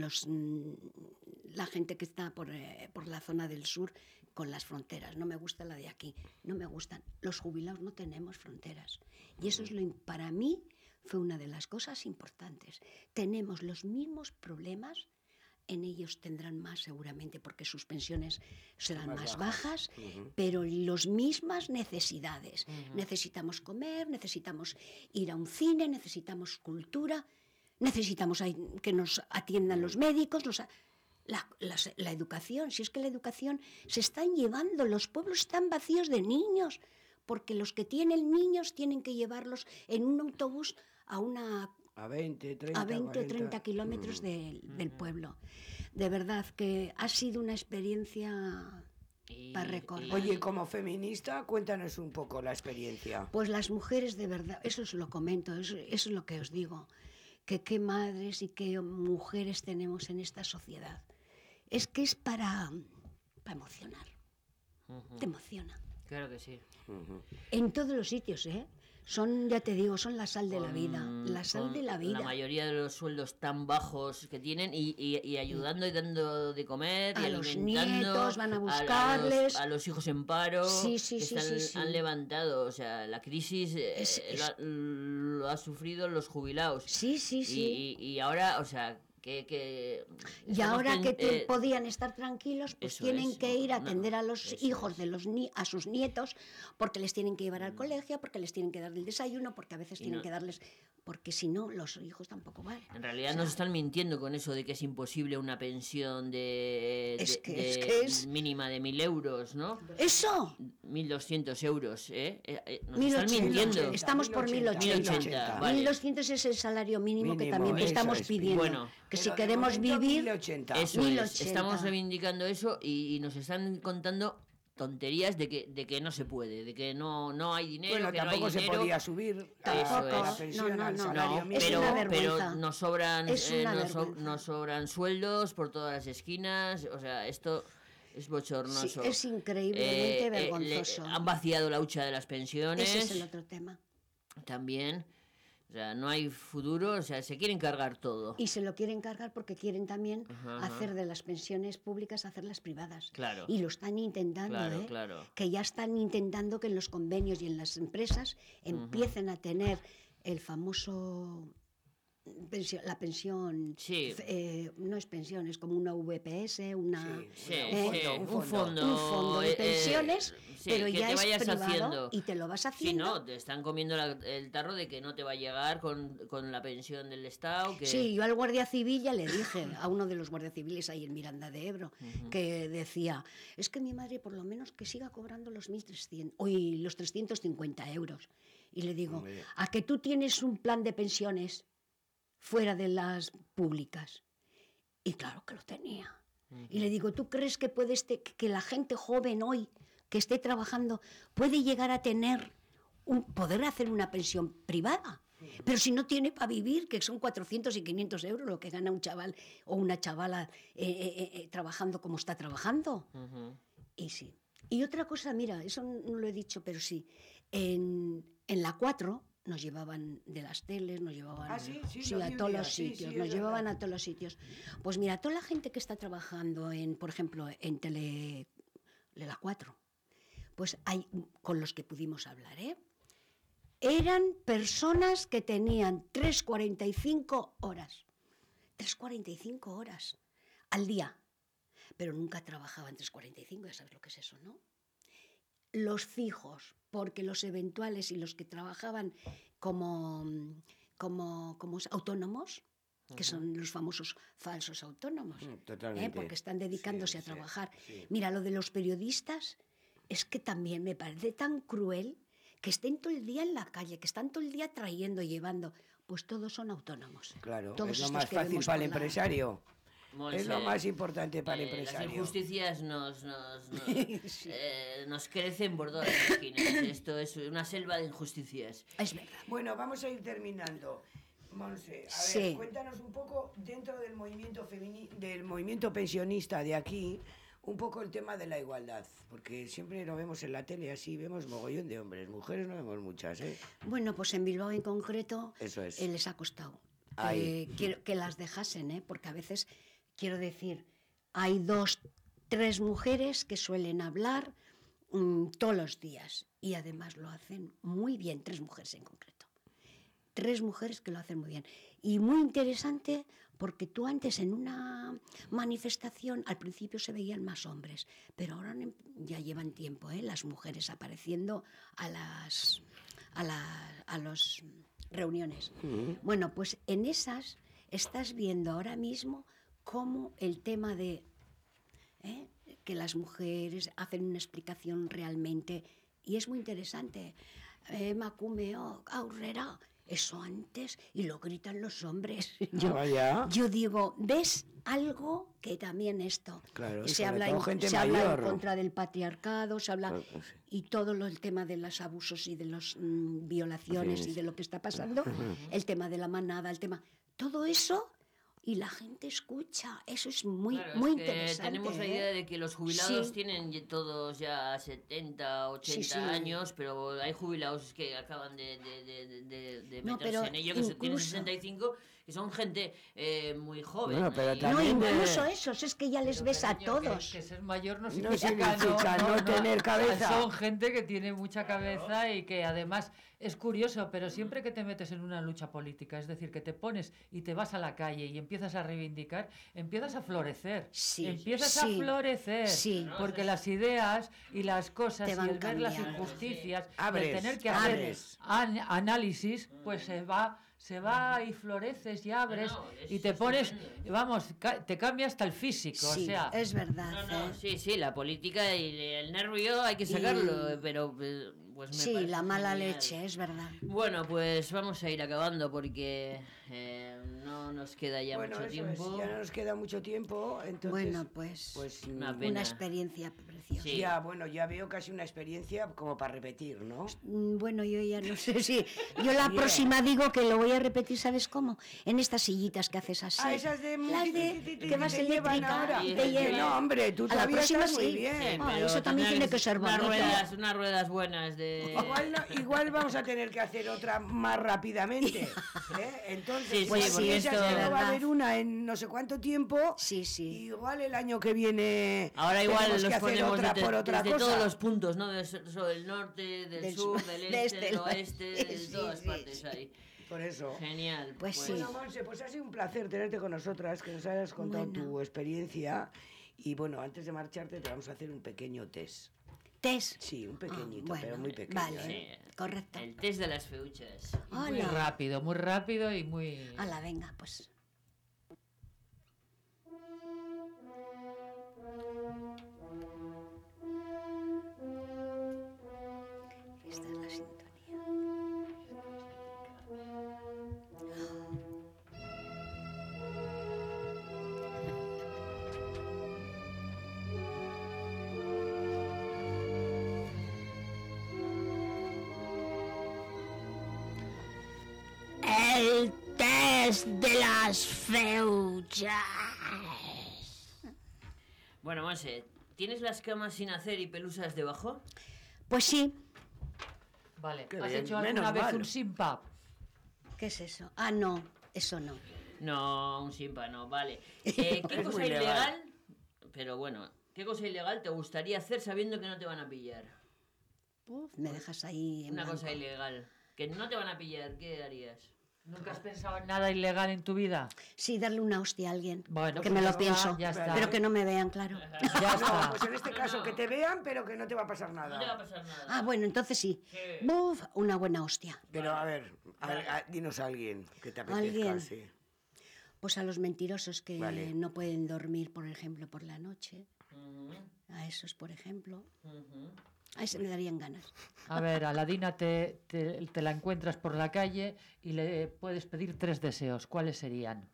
la gente que está por la zona del sur con las fronteras. No me gusta la de aquí. No me gustan. Los jubilados no tenemos fronteras. Y eso es para mí fue una de las cosas importantes. Tenemos los mismos problemas en ellos tendrán más seguramente porque sus pensiones serán Más más bajas. bajas, pero las mismas necesidades. Necesitamos comer, necesitamos ir a un cine, necesitamos cultura, necesitamos que nos atiendan los médicos, la educación. Si es que la educación se están llevando, los pueblos están vacíos de niños, porque los que tienen niños tienen que llevarlos en un autobús a 20, 30, a 20 o 40. 30 kilómetros del pueblo. De verdad que ha sido una experiencia para recordar. Oye, como feminista, cuéntanos un poco la experiencia. Pues las mujeres, de verdad, eso os lo comento, eso es lo que os digo, que qué madres y qué mujeres tenemos en esta sociedad. Es que es para emocionar. Te emociona. Claro que sí. En todos los sitios, ¿eh? Son, ya te digo, son la sal de la vida. La sal de la vida. La mayoría de los sueldos tan bajos que tienen y ayudando y dando de comer y a los alimentando nietos, van a buscarles. a los hijos en paro Sí, sí, que sí, están, sí, sí. han levantado. O sea, la crisis lo ha sufrido los jubilados. Sí, sí, sí. Y ahora, o sea, que Y estamos ahora que podían estar tranquilos, pues eso tienen es, que ir a no, atender a los eso hijos es. de a sus nietos, porque les tienen que llevar al colegio, porque les tienen que dar el desayuno, porque a veces tienen que darles... Porque si no, los hijos tampoco van. En realidad nos están mintiendo con eso de que es imposible una pensión Es que es- mínima de 1.000 euros, ¿no? ¡Eso! 1.200 euros, ¿eh? Nos 1080. están mintiendo. Estamos por 1080, 1080. vale. 1.200 es el salario mínimo que Mínimo, también eso estamos es. pidiendo. Bueno, que si pero de queremos momento vivir... 1080. Eso 1080. es, estamos reivindicando eso y nos están contando tonterías de que no se puede, de que no hay dinero, Bueno, que no hay tampoco se dinero. podía subir Tampoco. la pensión No, al no, no. salario No, mínimo. Es una pero vergüenza. nos sobran Es una vergüenza. nos sobran sueldos por todas las esquinas, o sea, esto es bochornoso. Sí, es increíblemente vergonzoso. Han vaciado la hucha de las pensiones. Ese es el otro tema. También, o sea, no hay futuro, o sea, se quieren cargar todo. Y se lo quieren cargar porque quieren también Ajá. hacer de las pensiones públicas, hacerlas privadas. Claro. Y lo están intentando, Claro, ¿eh? claro. Que ya están intentando que en los convenios y en las empresas empiecen a tener el famoso... la pensión, Sí. no es pensión, es como una VPS, Sí, un fondo, fondo de pensiones, sí, pero que ya te es vayas privado haciendo. y te lo vas Sí, haciendo. no, te están comiendo el tarro de que no te va a llegar con la pensión del Estado. Que... Sí, yo al guardia civil ya le dije, a uno de los guardias civiles ahí en Miranda de Ebro, que decía, es que mi madre por lo menos que siga cobrando los 1.300, hoy los 350 euros. Y le digo, ¿a que tú tienes un plan de pensiones fuera de las públicas? Y claro que lo tenía. Y le digo, ¿tú crees que que la gente joven hoy que esté trabajando puede llegar a tener poder hacer una pensión privada? Pero si no tiene para vivir, que son 400 y 500 euros lo que gana un chaval o una chavala trabajando como está trabajando. Y sí. Y otra cosa, mira, eso no lo he dicho, pero sí, en la 4 nos llevaban de las teles, nos llevaban sí, a todos los sitios, nos llevaban a todos los sitios. Pues mira, toda la gente que está trabajando por ejemplo, en la 4, pues hay con los que pudimos hablar, eran personas que tenían 3,45 horas. 3,45 horas al día. Pero nunca trabajaban 3,45, ya sabes lo que es eso, ¿no? Los fijos, porque los eventuales y los que trabajaban como autónomos, que son los famosos falsos autónomos, Totalmente. porque están dedicándose a trabajar. sí. Mira, lo de los periodistas es que también me parece tan cruel que estén todo el día en la calle, que están todo el día trayendo y llevando, pues todos son autónomos. Claro, Todos es lo estos más que fácil vemos para el por la- empresario. Monse, Es lo más importante para el empresario. Las injusticias nos crecen por todas las esquinas. Esto es una selva de injusticias. Es verdad. Bueno, vamos a ir terminando. Monse, a Sí. ver, cuéntanos un poco dentro del movimiento del movimiento pensionista de aquí, un poco el tema de la igualdad, porque siempre lo vemos en la tele así, vemos mogollón de hombres, mujeres no vemos muchas, ¿eh? Bueno, pues en Bilbao en concreto Eso es. les ha costado Ahí. quiero que las dejasen, porque a veces, quiero decir, hay 2, 3 mujeres que suelen hablar todos los días y además lo hacen muy bien, 3 mujeres en concreto. 3 mujeres que lo hacen muy bien. Y muy interesante porque tú antes en una manifestación, al principio se veían más hombres, pero ahora ya llevan tiempo, las mujeres apareciendo a las reuniones. Bueno, pues en esas estás viendo ahora mismo cómo el tema de que las mujeres hacen una explicación realmente, y es muy interesante. Macumeo, aurrera, eso antes, y lo gritan los hombres. Yo digo, ¿ves algo que también esto? Claro, se habla en contra del patriarcado, se habla, y todo el tema de los abusos y de las violaciones y de lo que está pasando, el tema de la manada, todo eso. Y la gente escucha, eso es muy interesante. Tenemos la idea de que los jubilados tienen todos ya 70, 80 años, pero hay jubilados que acaban de meterse en ello, que tienen 65, que son gente muy joven. Bueno, pero incluso esos, es que ya les ves a todos. Que ser mayor no significa no tener cabeza. Son gente que tiene mucha cabeza y que además es curioso, pero siempre que te metes en una lucha política, es decir, que te pones y te vas a la calle y empiezas a reivindicar, empiezas a florecer. A florecer. Porque las ideas y las cosas y el ver las injusticias, el tener que hacer análisis, pues se va y floreces y abres y te pones, te cambia hasta el físico, o sea. Es verdad. Sí, la política y el nervio hay que sacarlo, pero pues me la mala genial. Leche, es verdad. Bueno, pues vamos a ir acabando porque no nos queda ya mucho tiempo. Ya no nos queda mucho tiempo, entonces... Bueno, pues una experiencia preciosa. Sí. Ya veo casi una experiencia como para repetir, ¿no? Bueno, yo ya no sé si... Yo la próxima digo que lo voy a repetir, ¿sabes cómo? En estas sillitas que haces así. Esas de... Las que vas eléctrica. No, hombre, tú todavía estás muy bien. Eso también tiene que ser bonito. Unas ruedas buenas de... Igual vamos a tener que hacer otra más rápidamente. Entonces, porque esto va a haber una en no sé cuánto tiempo. Igual el año que viene. Ahora igual los que ponemos otra por otra desde cosa. todos los puntos, ¿no? Del norte, del sur, del este, del oeste, de todas partes ahí. Por eso. Genial. Bueno, Monse, pues ha sido un placer tenerte con nosotras, que nos hayas contado tu experiencia. Y bueno, antes de marcharte te vamos a hacer un pequeño test. ¿Test? Sí, un pequeñito, pero muy pequeño. Vale, correcto. El test de las feuchas. Muy rápido y muy... Hala, venga, pues. Esta es la sintonía. El test de las feuchas. Bueno, Monse, ¿tienes las camas sin hacer y pelusas debajo? Pues sí. Vale, ¿has hecho alguna vez un simpa? ¿Qué es eso? Ah, no, eso no. No, un simpa no, vale. ¿Qué cosa ilegal? Pero bueno, ¿qué cosa ilegal te gustaría hacer sabiendo que no te van a pillar? Me dejas ahí en Una blanco. cosa ilegal. Que no te van a pillar, ¿qué harías? ¿Nunca has pensado en nada ilegal en tu vida? Sí, darle una hostia a alguien. Bueno, que pues me lo pienso. ya está. Pero que no me vean, claro. Ya está. Pues en este caso que te vean, pero que no te va a pasar nada. No te va a pasar nada. Ah, bueno, entonces sí. Buf, una buena hostia. Pero a ver, dinos a alguien que te apetezca. ¿Alguien? Sí. Pues a los mentirosos que no pueden dormir, por ejemplo, por la noche. A esos, por ejemplo. A ese me darían ganas. A ver, a la Dina te la encuentras por la calle y le puedes pedir 3 deseos. ¿Cuáles serían?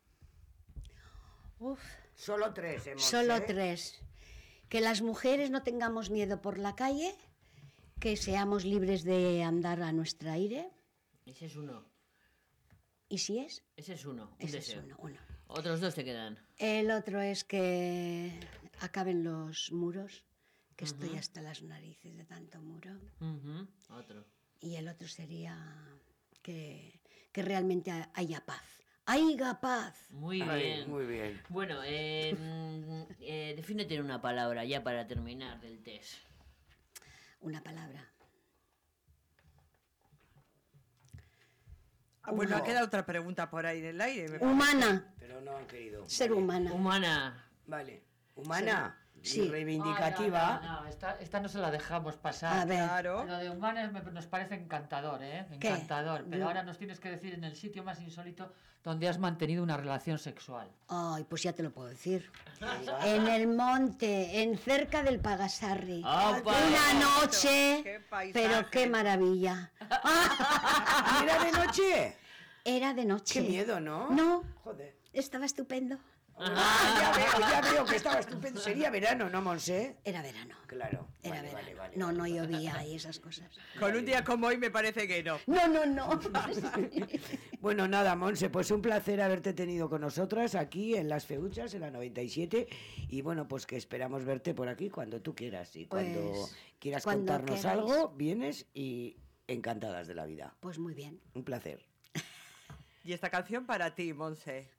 Solo 3, Solo 3. Que las mujeres no tengamos miedo por la calle, que seamos libres de andar a nuestro aire. Ese es uno. ¿Y si es? Ese es uno. Ese es uno. Otros 2 te quedan. El otro es que acaben los muros, que estoy hasta las narices de tanto muro. Otro. Y el otro sería que realmente haya paz. ¡Haya paz! Muy bien. Muy bien. Bueno, defínete en una palabra ya para terminar del test. Una palabra. Bueno, ha quedado otra pregunta por ahí en el aire. Humana. Pero no han querido. Ser humana. Humana. Vale. Humana. Sí. Y reivindicativa. No, esta no se la dejamos pasar. A ver. Claro. Lo de humana nos parece encantador, ¿eh? ¿Qué? Encantador. Pero Yo- ahora nos tienes que decir en el sitio más insólito donde has mantenido una relación sexual. Ay, pues ya te lo puedo decir. En el monte, en cerca del Pagasarri. ¡Opa! Una noche, ¡Qué paisaje! pero qué maravilla. ¿Y era de noche? Era de noche. Qué miedo, ¿no? No, Joder. estaba estupendo. Ya veo que estaba estupendo. Sería verano, ¿no, Monse? Era verano. Claro. Era Vale, verano. vale, no, vale, no vale. llovía y esas cosas. Con un día como hoy me parece que no. No. Bueno, nada, Monse, pues un placer haberte tenido con nosotras aquí en Las Feuchas, en la 97. Y bueno, pues que esperamos verte por aquí cuando tú quieras. Y cuando Pues, quieras cuando contarnos queráis. algo, vienes y encantadas de la vida. Pues muy bien. Un placer. Y esta canción para ti, Monse.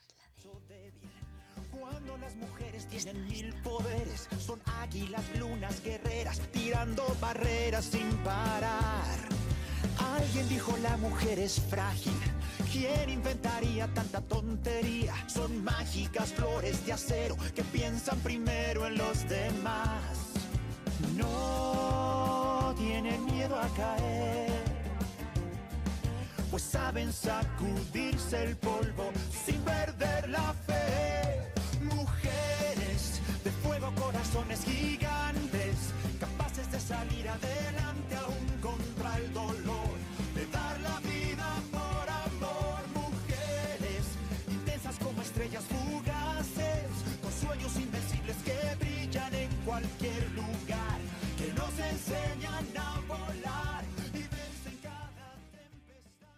Cuando las mujeres tienen mil poderes, son águilas, lunas, guerreras, tirando barreras sin parar. Alguien dijo la mujer es frágil. ¿Quién inventaría tanta tontería? Son mágicas flores de acero que piensan primero en los demás. No tienen miedo a caer, pues saben sacudirse el polvo sin perder la fe. Mujeres de fuego, corazones gigantes, capaces de salir adelante aún contra el dolor, de dar la vida por amor. Mujeres intensas como estrellas fugaces, con sueños invencibles que brillan en cualquier lugar, que nos enseñan a volar y vencen cada tempestad.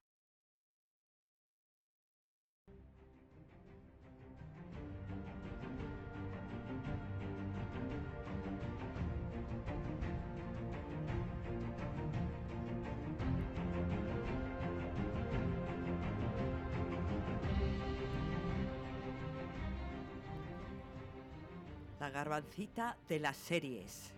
La garbancita de las series.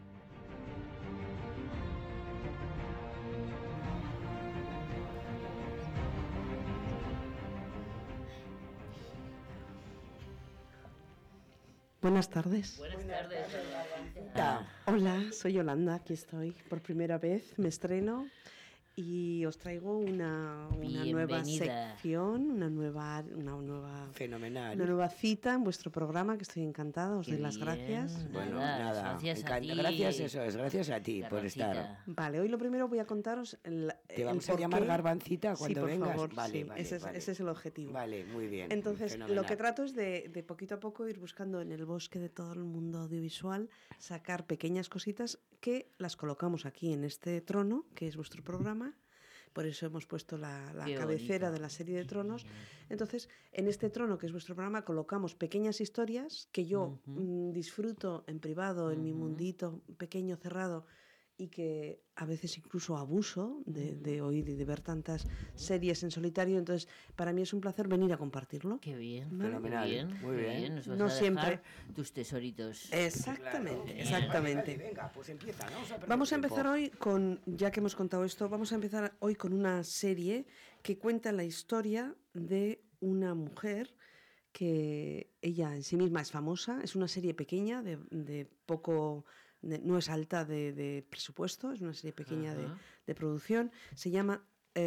Buenas tardes. Buenas tardes. Hola, soy Yolanda, aquí estoy por primera vez, me estreno y os traigo una nueva Bienvenida. sección, una nueva Fenomenal. cita en vuestro programa, que estoy encantada, os Qué doy las bien. gracias. Bueno, Nada, nada. gracias a ti. Gracias, eso es, gracias a ti por estar. Garbancita. Vale, hoy lo primero voy a contaros ¿Te vamos a llamar Garbancita cuando sí, por vengas? favor, Vale, sí, vale, ese vale. es el objetivo. Vale, muy bien. Entonces, lo fenomenal. que trato es de poquito a poco ir buscando en el bosque de todo el mundo audiovisual, sacar pequeñas cositas que las colocamos aquí en este trono, que es vuestro programa. Por eso hemos puesto la Qué cabecera bonito. de la serie de tronos. Entonces, en este trono, que es vuestro programa, colocamos pequeñas historias que yo disfruto en privado, en mi mundito pequeño, cerrado, y que a veces incluso abuso de oír y de ver tantas series en solitario. Entonces, para mí es un placer venir a compartirlo. Qué bien. Fenomenal, Qué bien, muy qué bien. Nos vas No a siempre. dejar tus tesoritos. Exactamente, Claro. exactamente. Vale, venga, pues empieza, ¿no? Vamos a empezar hoy con, ya que hemos contado esto, vamos a empezar hoy con una serie que cuenta la historia de una mujer que ella en sí misma es famosa, es una serie pequeña de poco, no es alta de presupuesto, es una serie pequeña Ajá. de producción, se llama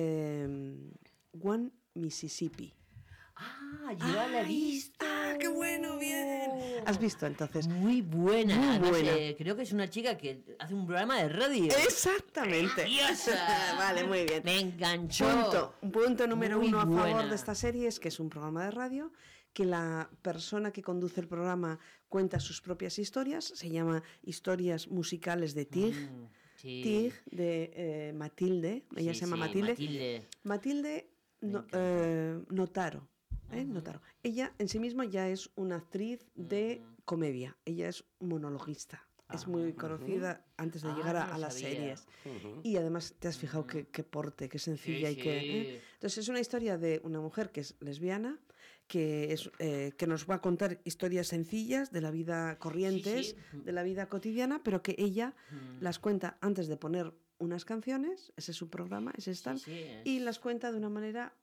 One Mississippi. Ah, yo ya la he visto. ¡Qué bueno, bien! ¿Has visto entonces? Muy buena. Muy Además, buena. creo que es una chica que hace un programa de radio. Exactamente. ¡Preciosa! Vale, muy bien. Me enganchó. Punto número Muy uno a favor buena. de esta serie es que es un programa de radio, que la persona que conduce el programa cuenta sus propias historias, se llama Historias Musicales de Tig. Sí. Tig, de Matilde, ella Sí, se llama sí, Matilde. Matilde Notaro. Notaro. Ella en sí misma ya es una actriz de comedia, ella es monologuista. Es muy conocida antes de llegar no lo a las sabía. series. Y además te has fijado qué porte, qué sencilla Sí, y qué... sí. Entonces es una historia de una mujer que es lesbiana, que nos va a contar historias sencillas de la vida corrientes, Sí. de la vida cotidiana, pero que ella las cuenta antes de poner unas canciones, ese es su programa, ese es tal, sí, y las cuenta de una manera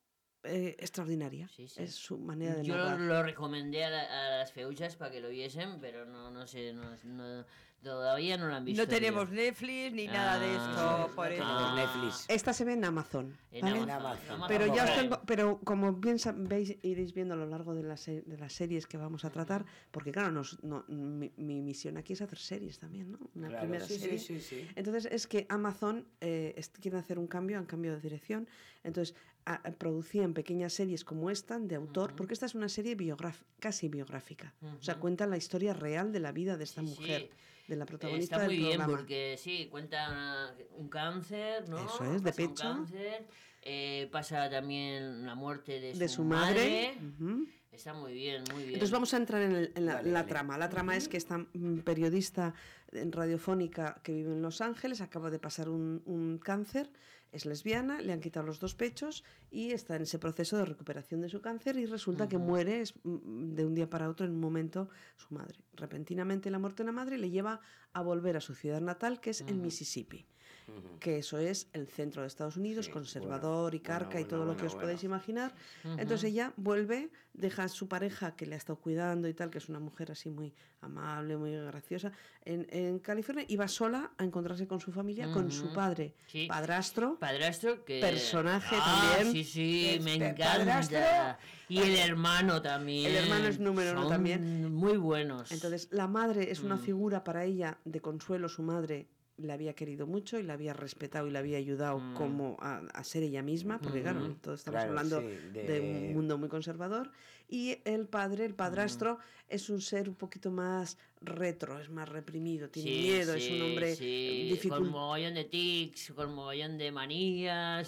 extraordinaria. Sí, sí. Es su manera de Yo narrar. lo recomendé a las feuchas para que lo viesen, pero no sé, todavía no lo han visto. No tenemos Netflix ni nada de esto, por eso. Netflix. Esta se ve en Amazon. En ¿vale? Amazon. Pero ya os Prime. tengo, pero como bien veis, iréis viendo a lo largo de las series que vamos a tratar, porque claro, mi misión aquí es hacer series también, ¿no? Una Claro, primera sí, serie. sí. Entonces es que Amazon quiere hacer un cambio, han cambiado de dirección. Entonces producían pequeñas series como esta, de autor, porque esta es una serie casi biográfica. O sea, cuenta la historia real de la vida de esta mujer. De la protagonista Está muy del bien programa. porque sí, cuenta un cáncer, ¿no? Eso es, de Pasa un pecho. cáncer, pasa también la muerte De su madre. Ujú. Está muy bien, muy bien. Entonces vamos a entrar en la Vale. trama. La trama es que esta periodista radiofónica que vive en Los Ángeles acaba de pasar un cáncer, es lesbiana, le han quitado los 2 pechos y está en ese proceso de recuperación de su cáncer y resulta que muere de un día para otro en un momento su madre. Repentinamente la muerte de la madre le lleva a volver a su ciudad natal, que es en Mississippi. Que eso es el centro de Estados Unidos, conservador y carca y todo lo que os podéis imaginar. Entonces ella vuelve, deja a su pareja que le ha estado cuidando y tal, que es una mujer así muy amable, muy graciosa, en California, y va sola a encontrarse con su familia, con su padre, Sí. padrastro, que... personaje también. Sí, me padrastro. encanta. Y el hermano también. El hermano es número 1 Son también. muy buenos. Entonces la madre es una figura para ella de consuelo. Su madre la había querido mucho y la había respetado y la había ayudado como a ser ella misma, porque claro, todos estamos hablando de un mundo muy conservador. Y el padre, el padrastro, es un ser un poquito más retro, es más reprimido, tiene miedo, es un hombre con mogollón de tics, con mogollón de manías.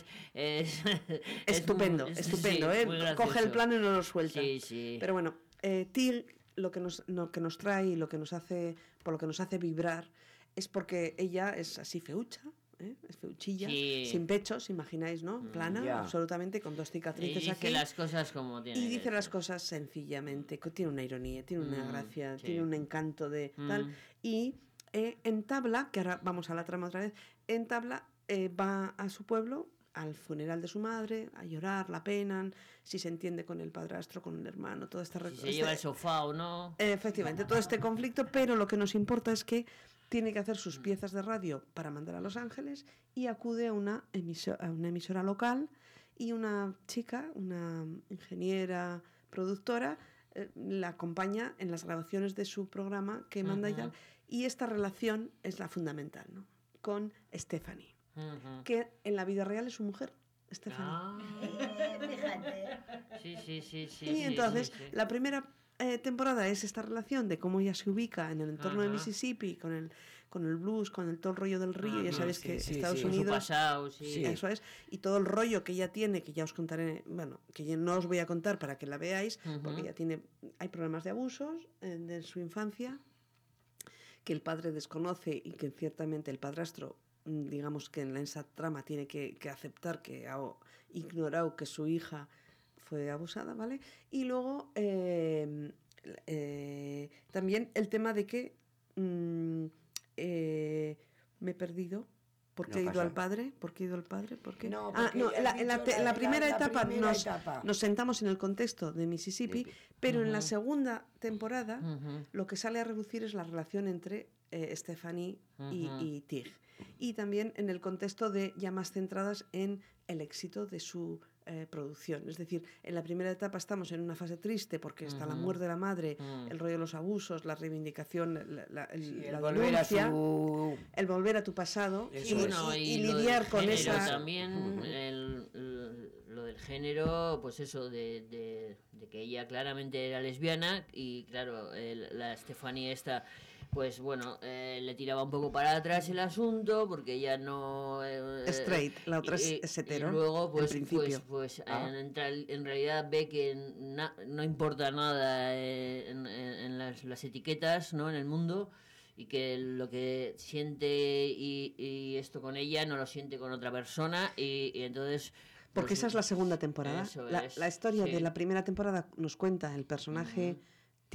Estupendo, estupendo, sí, muy gracioso. coge el plano y no lo suelta. Sí. Pero bueno, Tig lo que nos trae y lo que nos hace, por lo que nos hace vibrar, es porque ella es así feucha, es feuchilla, sin pechos, imagináis, ¿no? Plana, absolutamente, con 2 cicatrices y dice aquí. las cosas como tiene. Y dice las cosas sencillamente, tiene una ironía, tiene una gracia, tiene un encanto de tal. Y entabla, que ahora vamos a la trama otra vez, entabla, va a su pueblo, al funeral de su madre, a llorar, la penan, si se entiende con el padrastro, con el hermano, todo este... Si se lleva el sofá o no. Efectivamente, todo este conflicto, pero lo que nos importa es que tiene que hacer sus piezas de radio para mandar a Los Ángeles y acude a una emisora local y una chica, una ingeniera productora, la acompaña en las grabaciones de su programa que manda y tal. Y esta relación es la fundamental, ¿no? Con Stephanie, que en la vida real es su mujer, Stephanie. Sí. Y entonces, la primera temporada es esta relación de cómo ella se ubica en el entorno de Mississippi, con el blues, con todo el rollo del río. Ya sabéis que Estados Unidos... Su pasado, Eso es. Y todo el rollo que ella tiene, que ya os contaré, bueno, que ya no os voy a contar para que la veáis, porque ella hay problemas de abusos de su infancia, que el padre desconoce y que ciertamente el padrastro, digamos que en esa trama tiene que aceptar que ha ignorado que su hija fue abusada, ¿vale? Y luego también el tema de que me he perdido. ¿Por qué he ido al padre? ¿Por qué he ido al padre? ¿Por qué? En la primera etapa nos sentamos en el contexto de Mississippi, pero en la segunda temporada lo que sale a relucir es la relación entre Stephanie y Tig. Y también en el contexto de ya más centradas en el éxito de su producción. Es decir, en la primera etapa estamos en una fase triste porque está la muerte de la madre, el rollo de los abusos, la reivindicación, la denuncia, el volver a tu pasado y lidiar con esa... También lo del género, pues eso, de que ella claramente era lesbiana y claro, la Stephanie esta... Pues bueno, le tiraba un poco para atrás el asunto porque ella no... straight, la otra es hetero. Y luego, pues, en realidad ve que no importa nada en las etiquetas, ¿no? En el mundo, y que lo que siente y esto con ella no lo siente con otra persona y entonces... Porque pues, esa es la segunda temporada. La historia de la primera temporada nos cuenta el personaje Tig,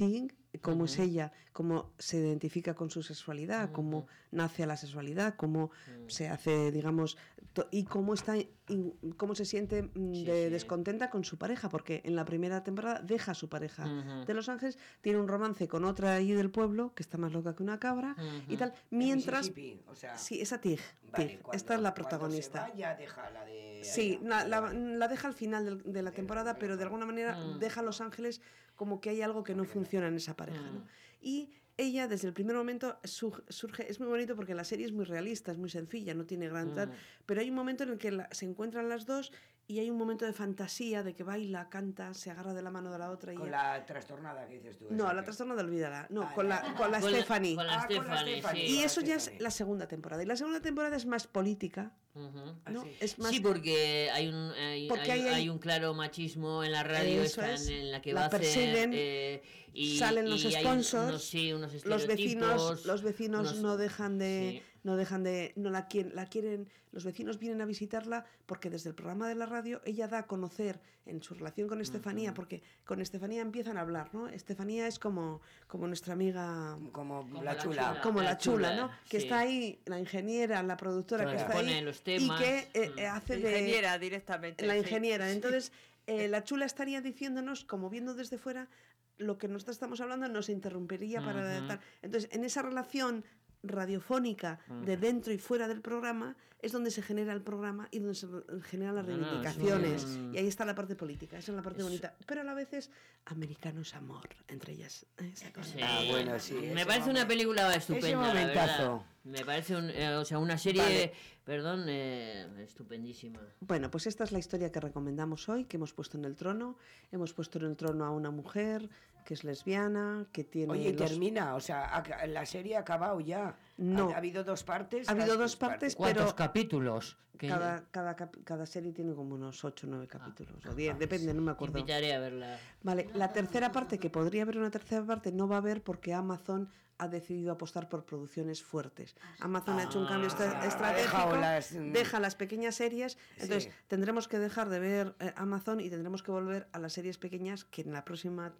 cómo es ella, cómo se identifica con su sexualidad, cómo nace a la sexualidad, cómo se hace, digamos, y cómo cómo se siente descontenta con su pareja, porque en la primera temporada deja a su pareja de Los Ángeles, tiene un romance con otra allí del pueblo, que está más loca que una cabra, y tal, mientras... O sea, sí, esa Tig, esta es la protagonista. Se va, deja la de... Sí, la deja al final de la temporada, pero de alguna manera deja a Los Ángeles como que hay algo que no funciona en esa pareja, ¿no? Y ella desde el primer momento surge, es muy bonito porque la serie es muy realista, es muy sencilla, no tiene gran tal, pero hay un momento en el que se encuentran las dos y hay un momento de fantasía, de que baila, canta, se agarra de la mano de la otra. Con la trastornada que dices tú. No, la trastornada olvídala. No, con la Stephanie. Con la Stephanie, sí. Y eso ya es la segunda temporada. Y la segunda temporada es más política. ¿no? Es más... Sí, porque hay un claro machismo en la radio en la que va a hacer... y salen los sponsors, los vecinos no dejan de... No la quieren, los vecinos vienen a visitarla porque desde el programa de la radio ella da a conocer en su relación con Estefanía, porque con Estefanía empiezan a hablar, ¿no? Estefanía es como nuestra amiga, como la chula, la chula, ¿no? Que está ahí, la ingeniera, la productora que está ahí los temas, y que hace de ingeniera directamente. La ingeniera, entonces la chula estaría diciéndonos, como viendo desde fuera, lo que nosotros estamos hablando nos interrumpiría para tal. Entonces, en esa relación radiofónica de dentro y fuera del programa es donde se genera el programa y donde se generan las reivindicaciones y ahí está la parte política, esa es la parte bonita, pero a la vez es americano es amor entre ellas, esa cosa. Bueno, sí, me parece una película estupenda, la verdad. Me parece una serie, estupendísima. Bueno, pues esta es la historia que recomendamos hoy, que hemos puesto en el trono. Hemos puesto en el trono a una mujer que es lesbiana, que tiene... Oye, termina, o sea, la serie ha acabado ya. No. ¿Ha habido 2 partes? Ha habido 2 partes, ¿Cuántos capítulos? Cada serie tiene como unos 8 o 9 capítulos, o 10, depende, no me acuerdo. Invitaré a verla. Vale, la tercera parte, que podría haber una tercera parte, no va a haber porque Amazon ha decidido apostar por producciones fuertes. Amazon ha hecho un cambio estratégico, deja las pequeñas series, entonces tendremos que dejar de ver Amazon y tendremos que volver a las series pequeñas, que en la próxima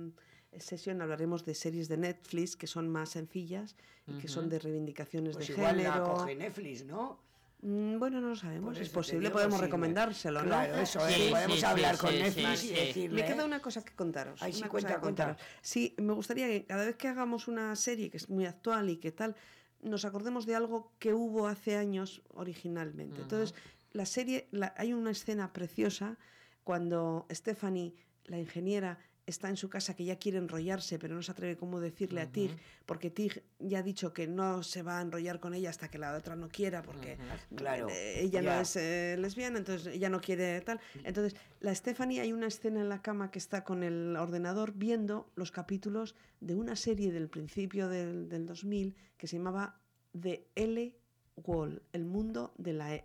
sesión hablaremos de series de Netflix que son más sencillas y que son de reivindicaciones de igual género. La coge Netflix, ¿no? Bueno, no lo sabemos, Pues es posible, podemos recomendárselo, claro, ¿no? eso es, podemos hablar con Netflix y decirle... Me queda una cosa que contaros. Ay, sí, cuenta. Sí, me gustaría que cada vez que hagamos una serie que es muy actual y que tal, nos acordemos de algo que hubo hace años originalmente. Entonces, la serie, hay una escena preciosa cuando Stephanie, la ingeniera, está en su casa que ya quiere enrollarse, pero no se atreve cómo decirle a Tig, porque Tig ya ha dicho que no se va a enrollar con ella hasta que la otra no quiera, porque ella no es lesbiana, entonces ella no quiere tal. Entonces, la Stephanie, hay una escena en la cama que está con el ordenador viendo los capítulos de una serie del principio del 2000 que se llamaba The L Wall, el mundo de la...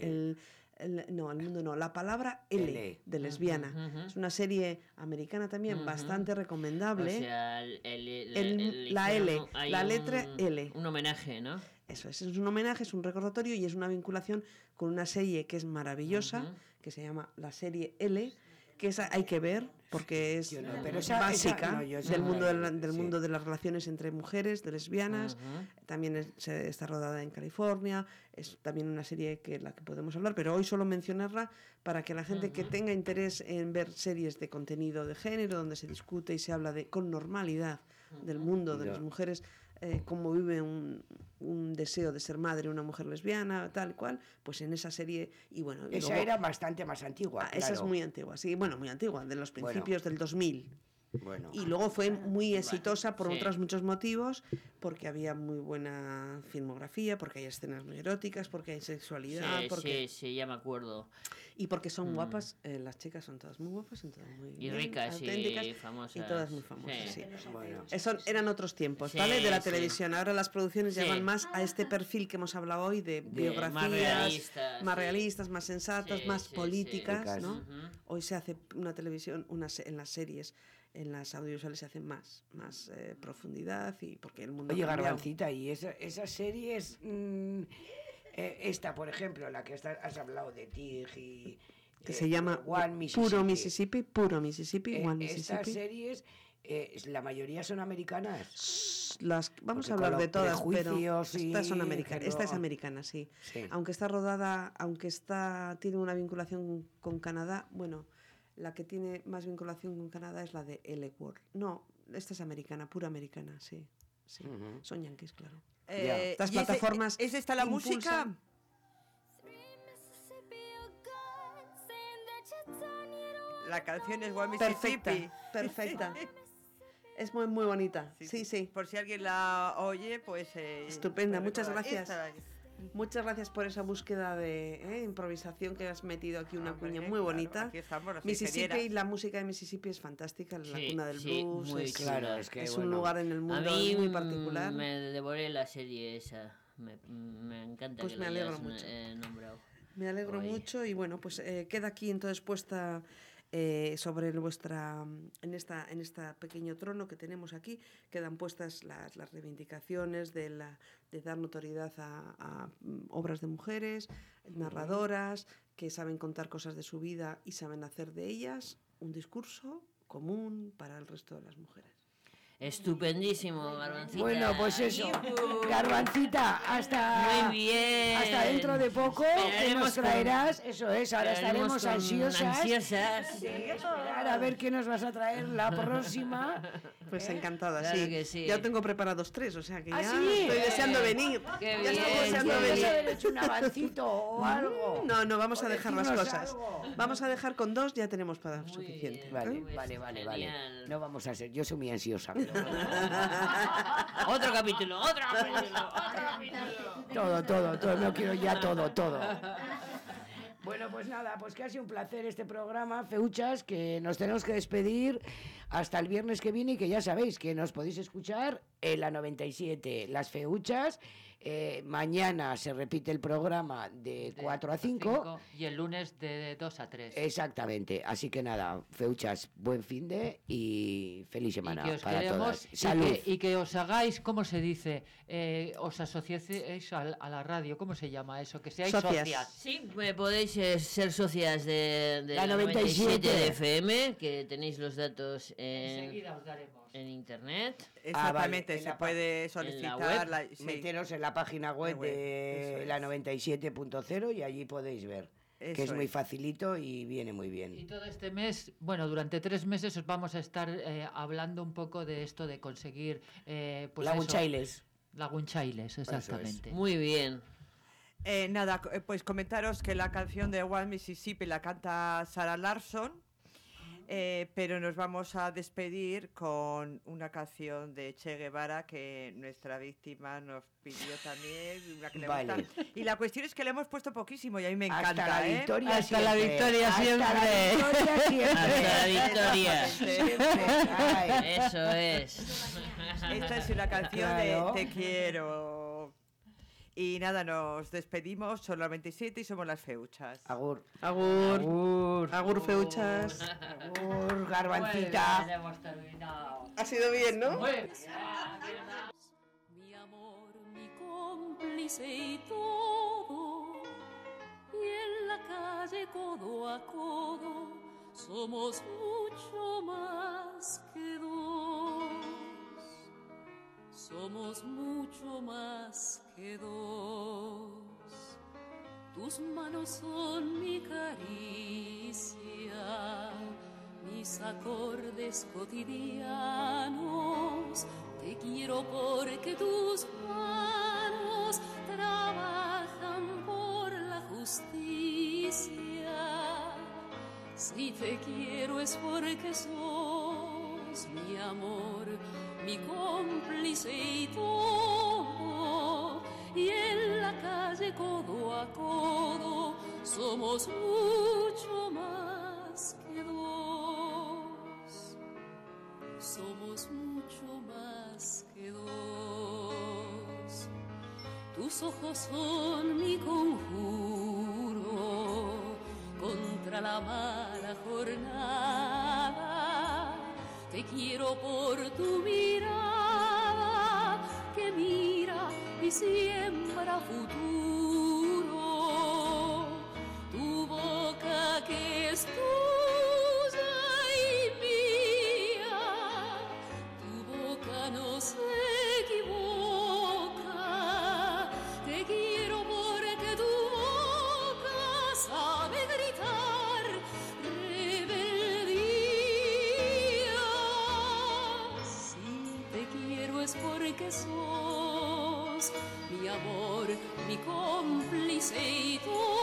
la palabra L de lesbiana. Es una serie americana también bastante recomendable. O sea, la letra L. Un homenaje, ¿no? Eso es un homenaje, es un recordatorio y es una vinculación con una serie que es maravillosa, que se llama la serie L, que esa hay que ver porque es básica del mundo de las relaciones entre mujeres, de lesbianas. También está rodada en California, es también una serie la que podemos hablar, pero hoy solo mencionarla para que la gente que tenga interés en ver series de contenido de género, donde se discute y se habla con normalidad del mundo de las mujeres, cómo vive un deseo de ser madre una mujer lesbiana, tal cual, pues en esa serie, y bueno... Esa era bastante más antigua, claro. Esa es muy antigua, sí, bueno, muy antigua, de los principios del 2000. Bueno. Y luego fue muy exitosa por otros muchos motivos, porque había muy buena filmografía, porque hay escenas muy eróticas, porque hay sexualidad, sí, ya me acuerdo. Y porque son guapas, las chicas son todas muy guapas, son todas muy y ricas auténticas, y famosas. Y todas muy famosas, sí. Bueno. Eran otros tiempos, ¿vale? De la televisión. Ahora las producciones llevan más a este perfil que hemos hablado hoy de biografías más realistas, más sensatas, más políticas, ¿no? Hoy se hace una televisión, en las series, en las audiovisuales se hace más profundidad y porque el mundo... Oye, Garbancita, y esas series, esta, por ejemplo, la que has hablado de Tig y... que se llama Puro Mississippi, One Mississippi. Estas series, La mayoría son americanas. Vamos Porque a hablar con de los todas, pero prejuicios y estas son americanas. Esta es género- americana, sí. Sí. Aunque está rodada, tiene una vinculación con Canadá, bueno, la que tiene más vinculación con Canadá es la de L. Ward. No, esta es americana, pura americana, sí. Sí. Son yankees, claro. Estas ¿y ese- plataformas ¿Es esta la música? impulsan- La canción es One Perfecta, Mississippi. perfecta. Es muy, muy bonita. Sí, sí. Por si alguien la oye, pues... Estupenda, puede muchas recordar. gracias. Esta- Muchas gracias por esa búsqueda de improvisación que has metido aquí, una Hombre, cuña muy claro, bonita. aquí estamos, las Mississippi, ingenieras. la música de Mississippi es fantástica, la Sí, cuna del sí, blues. muy es, chula. Claro, es que, es bueno, un lugar en el A mundo mí muy particular. me devoré la serie esa. Me encanta Pues que me la alegro hayas mucho. nombrado. Me alegro Guay. mucho y bueno, pues queda aquí entonces puesta sobre vuestra en esta pequeño trono que tenemos aquí, quedan puestas las reivindicaciones de dar notoriedad a obras de mujeres, narradoras que saben contar cosas de su vida y saben hacer de ellas un discurso común para el resto de las mujeres. Estupendísimo, Garbancita. Bueno, pues eso. ¡Yujú! Garbancita, hasta... Muy bien. Hasta dentro de poco, que Esperaremos nos traerás. Eso es, ahora esperaremos estaremos con ansiosas. ansiosas. De esperar a ver qué nos vas a traer la próxima. Pues encantada, Claro sí. que sí. Ya tengo preparados 3, o sea que ¿Ah, ya sí? estoy deseando venir. Qué Ya bien, estoy deseando qué Podrías venir. haber hecho un avancito o algo. No, vamos O a dejar las decirnos cosas. algo. Vamos a dejar con 2, ya tenemos para suficiente. bien. Vale, Pues vale. genial. No vamos a ser, yo soy muy ansiosa. Pero Otro capítulo, otro capítulo. todo, no quiero ya todo. Bueno, pues nada, pues que ha sido un placer este programa, Feuchas, que nos tenemos que despedir hasta el viernes que viene y que ya sabéis que nos podéis escuchar en la 97, Las Feuchas. Mañana se repite el programa de 4 a 5. Y el lunes de 2 a 3. Exactamente, así que nada, Feuchas, buen fin de y feliz semana Y que os para queremos todas. Salud. y que os hagáis, ¿cómo se dice? Os asociéis a la radio, ¿cómo se llama eso? Que seáis socias. Sí, podéis ser socias de La la 97 de FM, que tenéis los datos Enseguida os daremos. en internet. Exactamente, en se la puede en solicitar... la web. sí. Meteros en la página web de eso es. la 97.0 y allí podéis ver, que es Eso muy es. facilito y viene muy Y bien. todo este mes, bueno, durante 3 meses os vamos a estar hablando un poco de esto de conseguir... pues Lagunchailes. Lagunchailes, exactamente. Muy bien. Nada, pues comentaros que la canción de One Mississippi la canta Sarah Larsson, pero nos vamos a despedir con una canción de Che Guevara que nuestra víctima nos pidió también, una que le Vale. gusta. Y la cuestión es que le hemos puesto poquísimo y a mí me encanta. Hasta la victoria Hasta la siempre. victoria Hasta siempre. la victoria siempre. Hasta la victoria. Siempre. Ay. Eso es. Esta es una canción Claro. de Te quiero. Y nada, nos despedimos, son las 97 y somos las Feuchas. Agur. Agur Feuchas. Agur, Garbancita. Hemos terminado. Ha sido bien, ¿no? Muy bien. Mi amor, mi cómplice y todo, y en la calle codo a codo somos mucho más que dos. Somos mucho más que dos. Tus manos son mi caricia, mis acordes cotidianos. Te quiero porque tus manos trabajan por la justicia. Si te quiero es porque sos mi amor, mi cómplice y todo. Y en la calle codo a codo somos mucho más que dos. Somos mucho más que dos. Tus ojos son mi conjuro contra la mala jornada. Te quiero por tu mirada que mira y siembra futuro. Tu boca que es tuya y mía que sos, mi amor, mi cómplice y tú